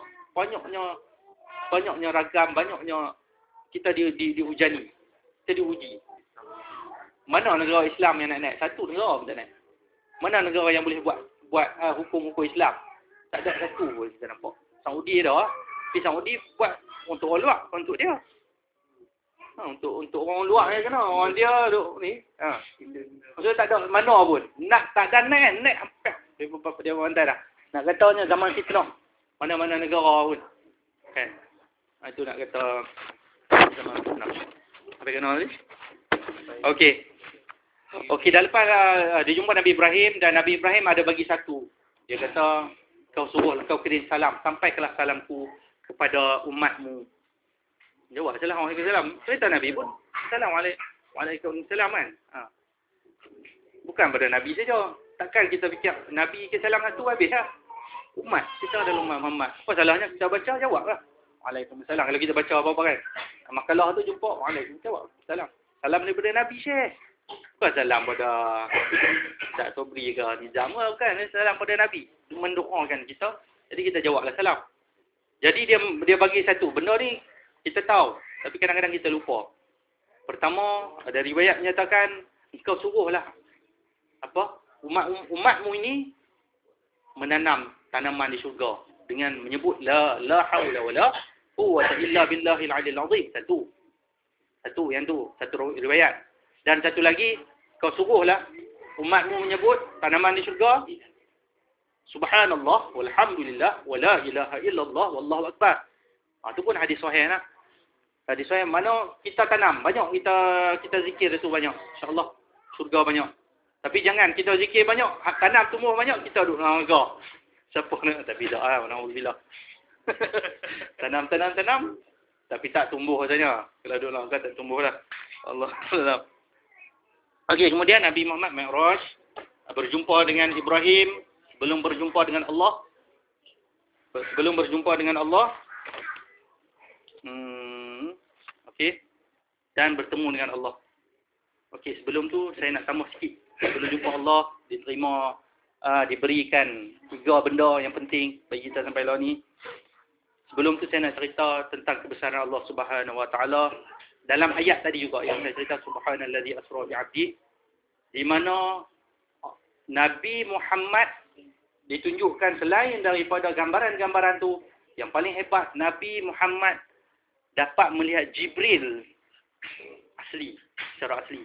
Banyaknya ragam, banyaknya kita dihujani. Kita diuji. Mana negara Islam yang nak naik? Satu negara pun tak naik. Mana negara yang boleh buat hukum-hukum Islam? Tak ada satu pun kita nampak. Saudi dah. Tapi Saudi buat untuk orang luar, bukan untuk dia. Untuk orang luar ni kena. Orang dia duk ni. Maksudnya tak ada mana pun. Nak tak ada naik sampai. Dia bantai dah. Nak katanya zaman fitnah. Mana-mana negara pun. Kan. Itu nak kata zaman fitnah. Apa kena ni? Okey. Okey, dah lepas dia jumpa Nabi Ibrahim dan Nabi Ibrahim ada bagi satu. Dia kata, kau suruhlah kau kirim salam. Sampaikanlah salamku kepada umatmu. Jawab, Assalamualaikum. Cerita Nabi pun. Waalaikumsalam kan. Bukan pada Nabi saja. Takkan kita fikir Nabi ke salam satu habis lah. Umat. Kita adalah umat Muhammad. Apa salahnya kita baca, jawablah. Waalaikumsalam. Kalau kita baca apa-apa kan. Makalah tu jumpa. Waalaikumsalam. Salam daripada Nabi Syekh. Bukan salam pada tak Sobri ke Nizam ke. Bukan. Salam pada Nabi. Mendoakan kita. Jadi kita jawablah salam. Jadi dia bagi satu. Benda ni kita tahu. Tapi kadang-kadang kita lupa. Pertama, ada riwayat menyatakan engkau suruhlah umatmu ini menanam tanaman di syurga dengan menyebut la haula wala quwwata illa billahil aliyil azim. Satu yang tu, satu riwayat. Dan satu lagi, kau suruhlah umatmu menyebut tanaman di syurga subhanallah walhamdulillah wala ilaha illallah wallahu akbar. Itu pun hadis sahih lah. Hadis sahih mana kita tanam banyak, kita zikir itu banyak. Insya-Allah syurga banyak. Tapi jangan kita zikir banyak, tanam tumbuh banyak, kita duduk dalam neraka. Siapa nak? Tapi tak lah, alhamdulillah. Tanam, tapi tak tumbuh saja. Kalau duduk dalam neraka tak tumbuh lah. Allah. Okey, kemudian Nabi Muhammad Mi'raj berjumpa dengan Ibrahim, belum berjumpa dengan Allah. Okey. Dan bertemu dengan Allah. Okey, sebelum tu saya nak tambah sikit. Sebelum jumpa Allah, diberikan 3 benda yang penting bagi kita sampai lah ni. Sebelum tu saya nak cerita tentang kebesaran Allah Subhanahu Wa Taala dalam ayat tadi juga yang saya cerita subhanallazi asra bi'abdi, di mana Nabi Muhammad ditunjukkan selain daripada gambaran-gambaran tu, yang paling hebat Nabi Muhammad dapat melihat Jibril asli, secara asli.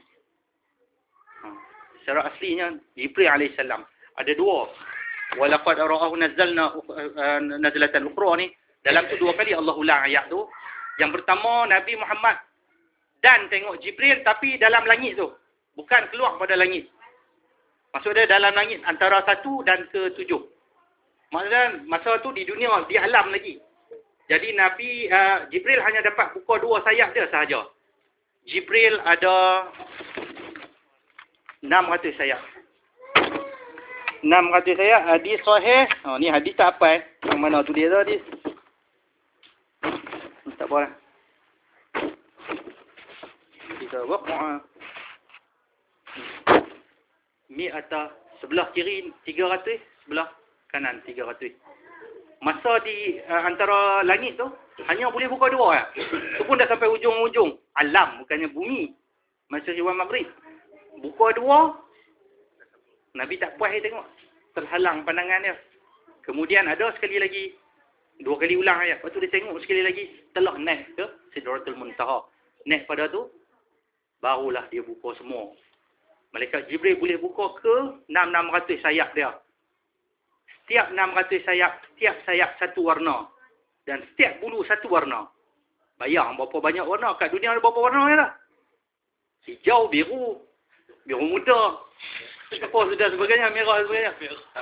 Secara aslinya Jibril alaihissalam. Ada 2. Walaqad ra'ahu nazlatan ukhra ni. Dalam tu 2 kali Allah ulang ayat tu. Yang pertama Nabi Muhammad dan tengok Jibril tapi dalam langit tu. Bukan keluar pada langit. Maksudnya dalam langit antara 1 dan ke-7. Maksudnya masa tu di dunia, di alam lagi. Jadi Nabi Jibril hanya dapat pukul 2 sayap dia sahaja. Jibril ada 600 sayap. 600 sayap. Hadis sahih. Ni hadis tak apa Yang mana tu dia tu hadis. Tak apa lah. Kita waqa'a. Mi'ata. Sebelah kiri 300. Sebelah kanan 300. Masa di antara langit tu hanya boleh buka 2 lah. Tu pun dah sampai ujung-ujung alam, bukannya bumi. Masa Iwan Maghrib buka 2, Nabi tak puas dia tengok, terhalang pandangan dia. Kemudian ada sekali lagi, 2 kali ulang ayat. Lepas tu dia tengok sekali lagi, telah naik ke Sidratul Muntaha. Naik pada tu barulah dia buka semua. Malaikat Jibril boleh buka ke 600 sayap dia. Setiap 600 sayap, setiap sayap satu warna. Dan setiap bulu satu warna. Bayang berapa banyak warna. Kat dunia ada berapa warna je lah. Hijau, biru, biru muda. Apa sudah sebagainya, merah sebagainya.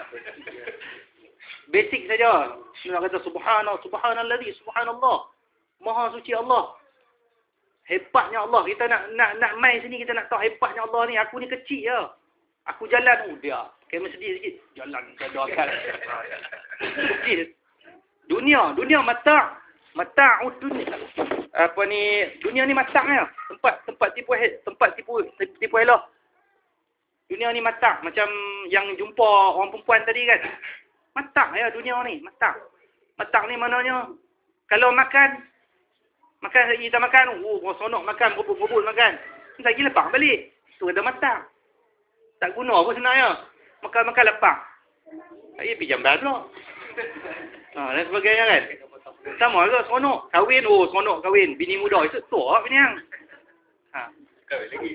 Basic saja. Kita kata subhanalladzi, subhanallah. Maha suci Allah. Hebatnya Allah. Kita nak main sini, kita nak tahu hebatnya Allah ni. Aku ni kecil je. Aku jalan, dia. Kamera sedih sikit. Jalan, doakan. Kecil. Dunia mata' dunia. Apa ni, dunia ni mata'nya. Tempat tipu elah. Dunia ni mata'. Macam yang jumpa orang perempuan tadi kan. Mata' ya dunia ni, mata'. Mata' ni maknanya, kalau makan kita makan, sonok makan, berebut makan. Lagi lepak balik. Tu ada mata'. Tak guna pun sebenarnya. Makan lepak. Saya pergi jamban pula. Dan sebagainya kan. Sama juga seronok. Kahwin, seronok kahwin. Bini muda, itu tua bini yang. Kahwin lagi.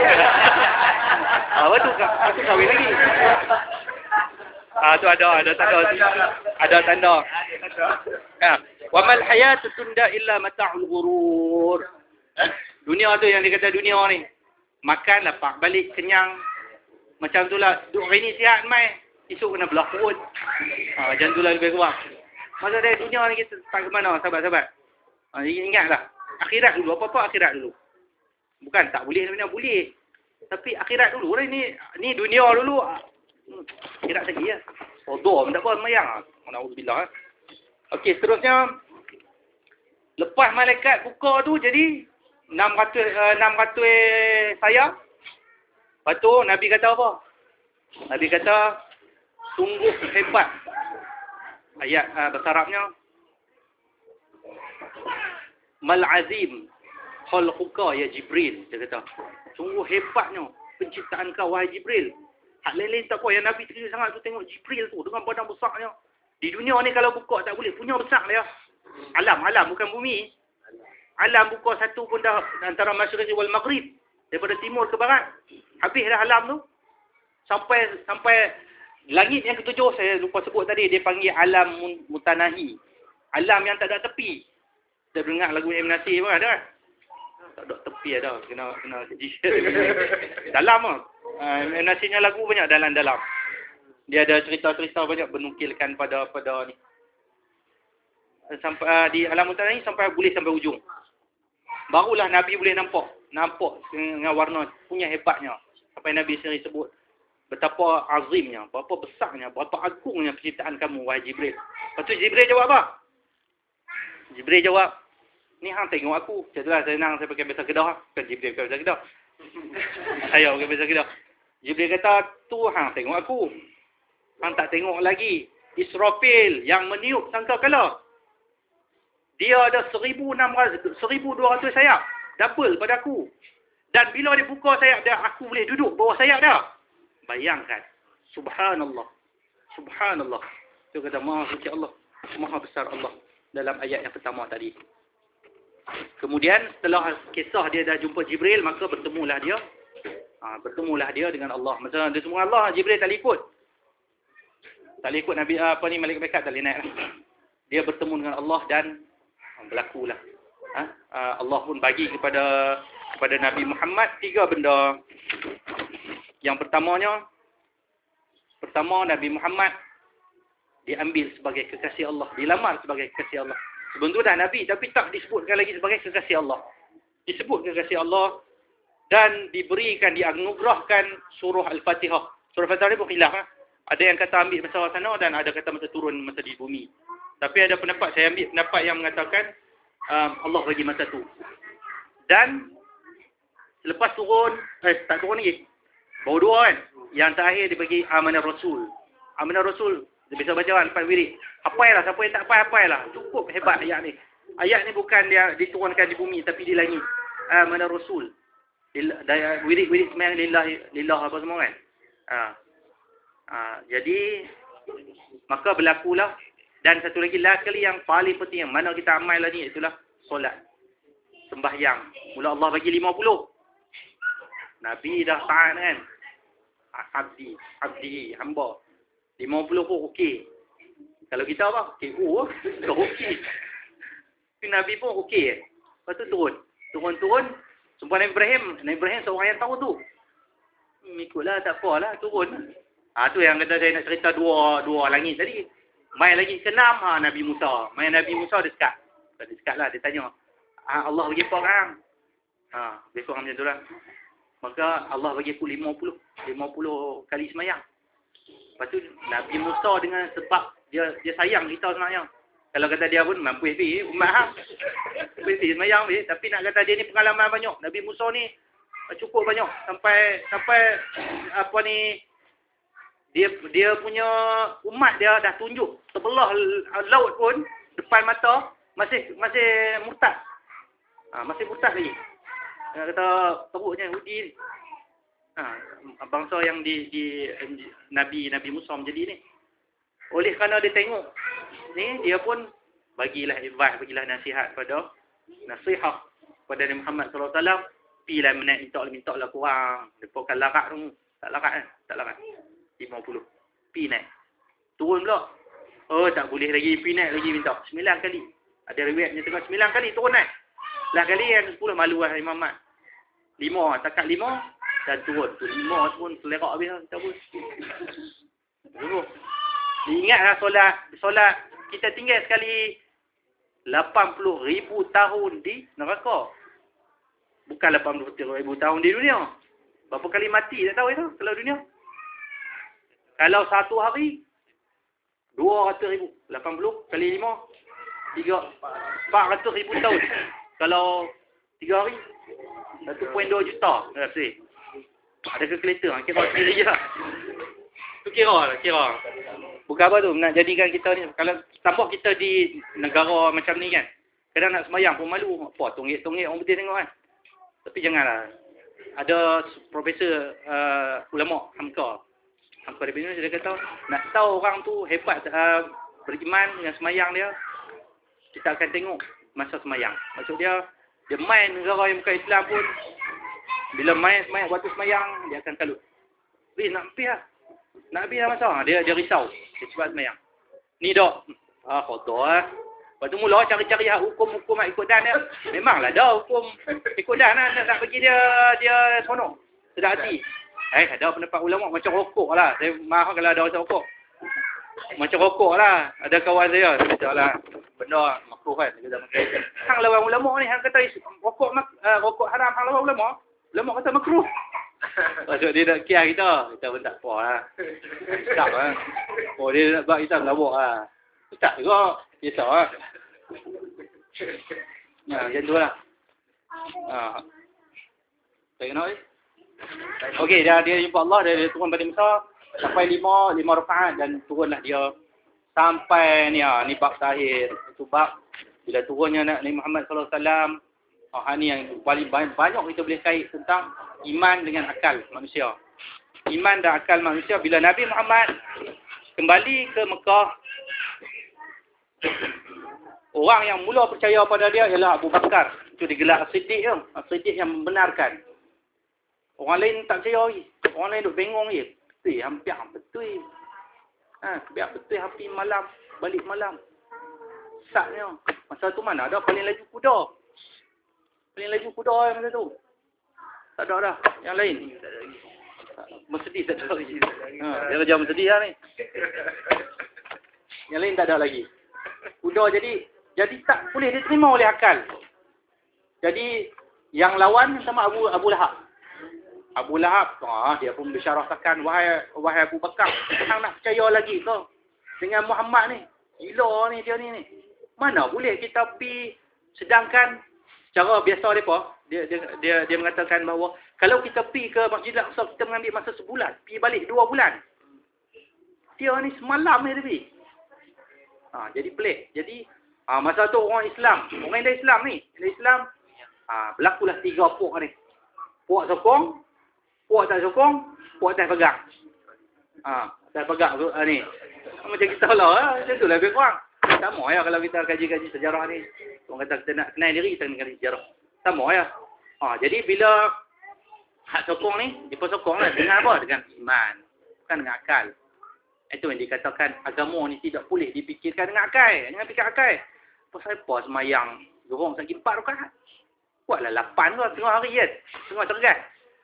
Lepas tu kahwin lagi. Tu ada tanda. Wa mal hayatud dunya illa mata'ul ghurur. Dunia tu yang dia kata dunia ni. Makan, lapak, balik, kenyang. Macam tu lah. Duk hari ni sihat mai. Esok kena belah perut. Macam tu lah lebih kurang. Masa dari dunia ni kita tak ke mana sahabat-sahabat. Ingatlah. Akhirat dulu. Apa-apa akhirat dulu. Bukan tak boleh sebenarnya. Boleh. Tapi akhirat dulu lah ni. Ni dunia dulu. Akhirat lagi ya. Bodoh pun tak apa. Semayang. Alhamdulillah. Okey, seterusnya. Lepas malaikat buka tu jadi 600 sayap. Lepas tu Nabi kata apa? Nabi kata sungguh hebat. Ayat bahasa Arabnya mal azim khalquka ya Jibril. Dia kata sungguh hebatnya penciptaan kau wahai Jibril. Hak lain-lain tak apa. Yang Nabi terkejut sangat tu tengok Jibril tu dengan badan besarnya. Di dunia ni kalau buka tak boleh. Punya besar dia. Alam bukan bumi. Alam buka satu pun dah antara masyriq wal maghrib. Daripada timur ke barat. Habis dah alam tu. Sampai langit yang ketujuh saya lupa sebut tadi. Dia panggil alam mutanahi. Alam yang tak ada tepi. Kita dengar lagu M. Nasir pun ada kan? Tak ada tepi ada. Kena keji. Dalam lah. M. Nasirnya lagu banyak dalam-dalam. Dia ada cerita-cerita banyak menukilkan pada ni. Sampai di alam mutanahi sampai boleh sampai ujung. Barulah Nabi boleh nampak dengan warna punya hebatnya. Sampai Nabi sendiri sebut betapa azimnya, berapa besarnya, berapa agungnya penciptaan kamu wahai Jibril. Lepas tu Jibril jawab apa? Jibril jawab, ni hang tengok aku. Macam itulah senang saya pakai bahasa Kedah. Bukan Jibril pakai bahasa Kedah. Saya pakai bahasa Kedah. Jibril kata, tu hang tengok aku. Hang tak tengok lagi Israfil yang meniup sangkakala. Dia ada 1,200 sayap. Double pada aku. Dan bila dia buka sayap dia, aku boleh duduk bawah sayap dia. Bayangkan. Subhanallah. Subhanallah. Itu kata Maha Suci Allah. Maha Besar Allah. Dalam ayat yang pertama tadi. Kemudian setelah kisah dia dah jumpa Jibril, maka bertemulah dia. Bertemulah dia dengan Allah. Masa dia semua Allah, Jibril tak ikut. Tak ikut Nabi malaikat tak boleh naik. Dia bertemu dengan Allah dan berlakulah. Allah pun bagi kepada Nabi Muhammad 3 benda. Yang pertama Nabi Muhammad diambil sebagai kekasih Allah, dilamar sebagai kekasih Allah. Sebelum tu dah Nabi tapi tak disebutkan lagi sebagai kekasih Allah. Disebut kekasih Allah dan diberikan, dianugerahkan surah Al-Fatihah. Surah Al-Fatihah ni pun khilaf. Ada yang kata ambil masa sana dan ada kata masa turun masa di bumi. Tapi ada pendapat, saya ambil pendapat yang mengatakan Allah bagi masa tu. Dan selepas turun, tak turun lagi. Baru 2 kan. Yang terakhir dia bagi Amanah Rasul. Amanah Rasul, dia bisa baca kan, 4 wirid. Hafailah, siapa yang tak hafailah. Cukup hebat ayat ni. Ayat ni bukan dia diturunkan di bumi tapi di langit. Amanah Rasul. Wirid-wirid sembahyang lillah apa semua kan. Jadi maka berlakulah. Dan satu lagi kali yang paling penting yang mana kita amal lah ni, itulah solat. Sembahyang. Mula Allah bagi 50. Nabi dah taat kan. Abdi, hamba. 50 pun okey. Kalau kita apa? KO tak okey. Tapi Nabi pun okey. Lepas tu turun. Sumpah Nabi Ibrahim seorang yang tahu tu. Ikutlah, tak apalah, turun. Tu yang kata saya nak cerita dua langit tadi. Mai lagi ke-6 Nabi Musa. Nabi Musa dia sekat. Dia sekat lah, dia tanya. Allah bagi apa orang? Lebih kurang macam tu lah. Maka Allah bagi aku 50 kali semayang. Lepas tu Nabi Musa dengan sebab dia sayang kita sebenarnya. Kalau kata dia pun mampu habis umat habis semayang habis. Tapi nak kata dia ni pengalaman banyak. Nabi Musa ni cukup banyak. Sampai apa ni, dia punya umat dia dah tunjuk sebelah laut pun depan mata masih murtad. Masih murtad lagi. Nak kata teruknya Yahudi ni. Bangsa yang di Nabi Musa menjadi ni. Oleh kerana dia tengok ni, dia pun bagilah advice, bagilah nasihat pada Nabi Muhammad SAW. Pilah minta lah kurang. Depa kan larat tu. Tak larat. 50. Pi naik. Turun pula. Oh, tak boleh lagi. Pi naik lagi minta. 9 kali. Ada riwayatnya tengok 9 kali turun naik. Lah kali yang 10 malu lah Imam Ahmad. 5, takat 5 dan turun. Tu 5 pun selerak habis lah. Tak apa. Ingatlah solat kita tinggal sekali 80,000 tahun di neraka. Bukan 80,000 tahun di dunia. Berapa kali mati tak tahu itu kalau dunia. Kalau satu hari 200,000. 80 kali 5 400,000 tahun. Kalau 3 hari 1.2 juta. Ada kalkulator. Kira sendiri je lah. Tu kira. Bukan apa tu, nak jadikan kita ni, kalau tambah kita di negara macam ni kan, kadang nak semayang pun malu. Apa, tonggek orang putih tengok kan. Tapi janganlah. Ada profesor ulama' Hamka dari Indonesia, dia kata, nak tahu orang tu hebat beriman dengan semayang dia, kita akan tengok masa semayang. Maksud dia main negara yang bukan Islam pun, bila main waktu semayang, dia akan kalut. Nak pergi lah. Nak habis lah masa. Dia risau. Dia cepat semayang. Ni dok. Kotor lah. Lepas tu mula cari-cari hukum-hukum ikut dan dia. Memanglah dah hukum ikut dan lah. Nak bagi dia seronok. Sedap hati. Ada pendapat ulama macam rokok lah. Saya marah kalau ada macam rokok. Macam rokok lah. Ada kawan saya. Dia kata lah. Benda makruh kan. Dia kata, hang lawan ulama ni. Hang kata rokok haram. Hang lawan ulama. Ulama kata makruh. Maksud dia nak kiai kita pun tak apa lah. Tak lah. Oh, dia nak buat kita melawak lah. Tak juga. Kisah lah. Macam tu lah. Tak kenal ni? Okey, dia jumpa Allah. Dia turun pada Musa. Sampai 5 rakaat. Dan turunlah dia. Sampai ni bab terakhir. Itu bab. Bila turunnya Nabi Muhammad SAW. Ini yang paling banyak kita boleh kait tentang iman dengan akal manusia. Iman dan akal manusia. Bila Nabi Muhammad kembali ke Mekah, orang yang mula percaya pada dia ialah Abu Bakar. Itu digelar As-Siddiq tu. As-Siddiq yang membenarkan. Orang lain tak percaya lagi. Orang lain duk bengong je. Betul, hampir betul. Biar betul hampir malam, balik malam. Saknya. Masa tu mana ada paling laju kuda. Paling laju kuda masa tu. Tak ada dah. Yang lain. Mercedes tak ada lagi. Dia kerja Mercedes lah ni. Yang lain tak ada lagi. Kuda jadi tak boleh diterima oleh akal. Jadi yang lawan sama Abu Lahab. Abu Lahab, dia pun bersyarahkan, wahai Abu Bakar, hang nak percaya lagi ke dengan Muhammad ni? Gila ni dia ni. Mana boleh kita pergi, sedangkan cara biasa dia mengatakan bahawa kalau kita pergi ke Masjid Al-Aqsa, kita mengambil masa sebulan, pergi balik 2 bulan. Dia ni semalam ni dia pergi. Jadi pelik. Jadi masa tu orang Islam Islam berlakulah 3 puak ni. Puak sokong, puak tak sokong, puak tak pegang. Tak pegang tu ni. Macam kita lah, macam tu lah lebih kurang. Sama ya kalau kita kaji sejarah ni. Orang kata kita nak kenal diri, kita kena kaji sejarah. Sama ya. Jadi bila hak sokong ni, dia sokong lah dengan apa? Dengan iman. Bukan dengan akal. Itu yang dikatakan agama ni tidak boleh dipikirkan dengan akal. Jangan fikir akal. Pasal apa semayang dorong lagi 4 rakaat? Buatlah 8 ke tengah hari kan? Tengah cergas.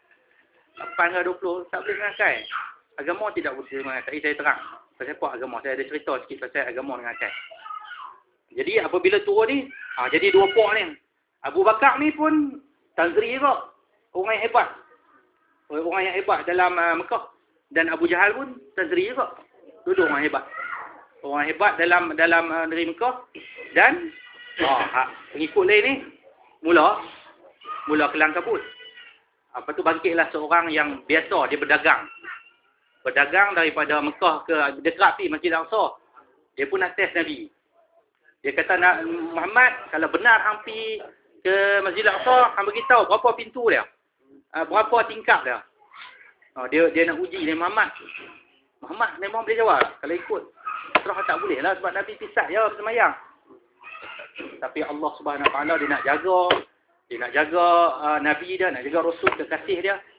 8 ke 20, tak boleh dengan akal. Agama tidak boleh dengan akal. Saya terang. Pasal apa agama? Saya ada cerita sikit pasal agama dengan akal. Jadi apabila turun ni, jadi 2 puak ni. Abu Bakar ni pun tazri juga. Orang yang hebat. Orang yang hebat dalam Mekah. Dan Abu Jahal pun tazri juga. Dua orang hebat. Orang hebat dalam negeri Mekah. Dan pengikut lain ni mula kelang kabut. Lepas tu bangkitlah seorang yang biasa, dia berdagang. Berdagang daripada Mekah ke dekat pi Masjid Al-Aqsa. Dia pun nak test Nabi. Dia kata, Muhammad, kalau benar hang pi ke Masjid Al-Aqsa, hang beritahu berapa pintu dia. Berapa tingkap dia. Dia nak uji ni Muhammad. Muhammad memang boleh jawab kalau ikut. fitrah tak boleh lah sebab Nabi pisat je semayang. Tapi Allah Subhanahu Wa Taala dia nak jaga Nabi dia, nak jaga Rasul kekasih dia.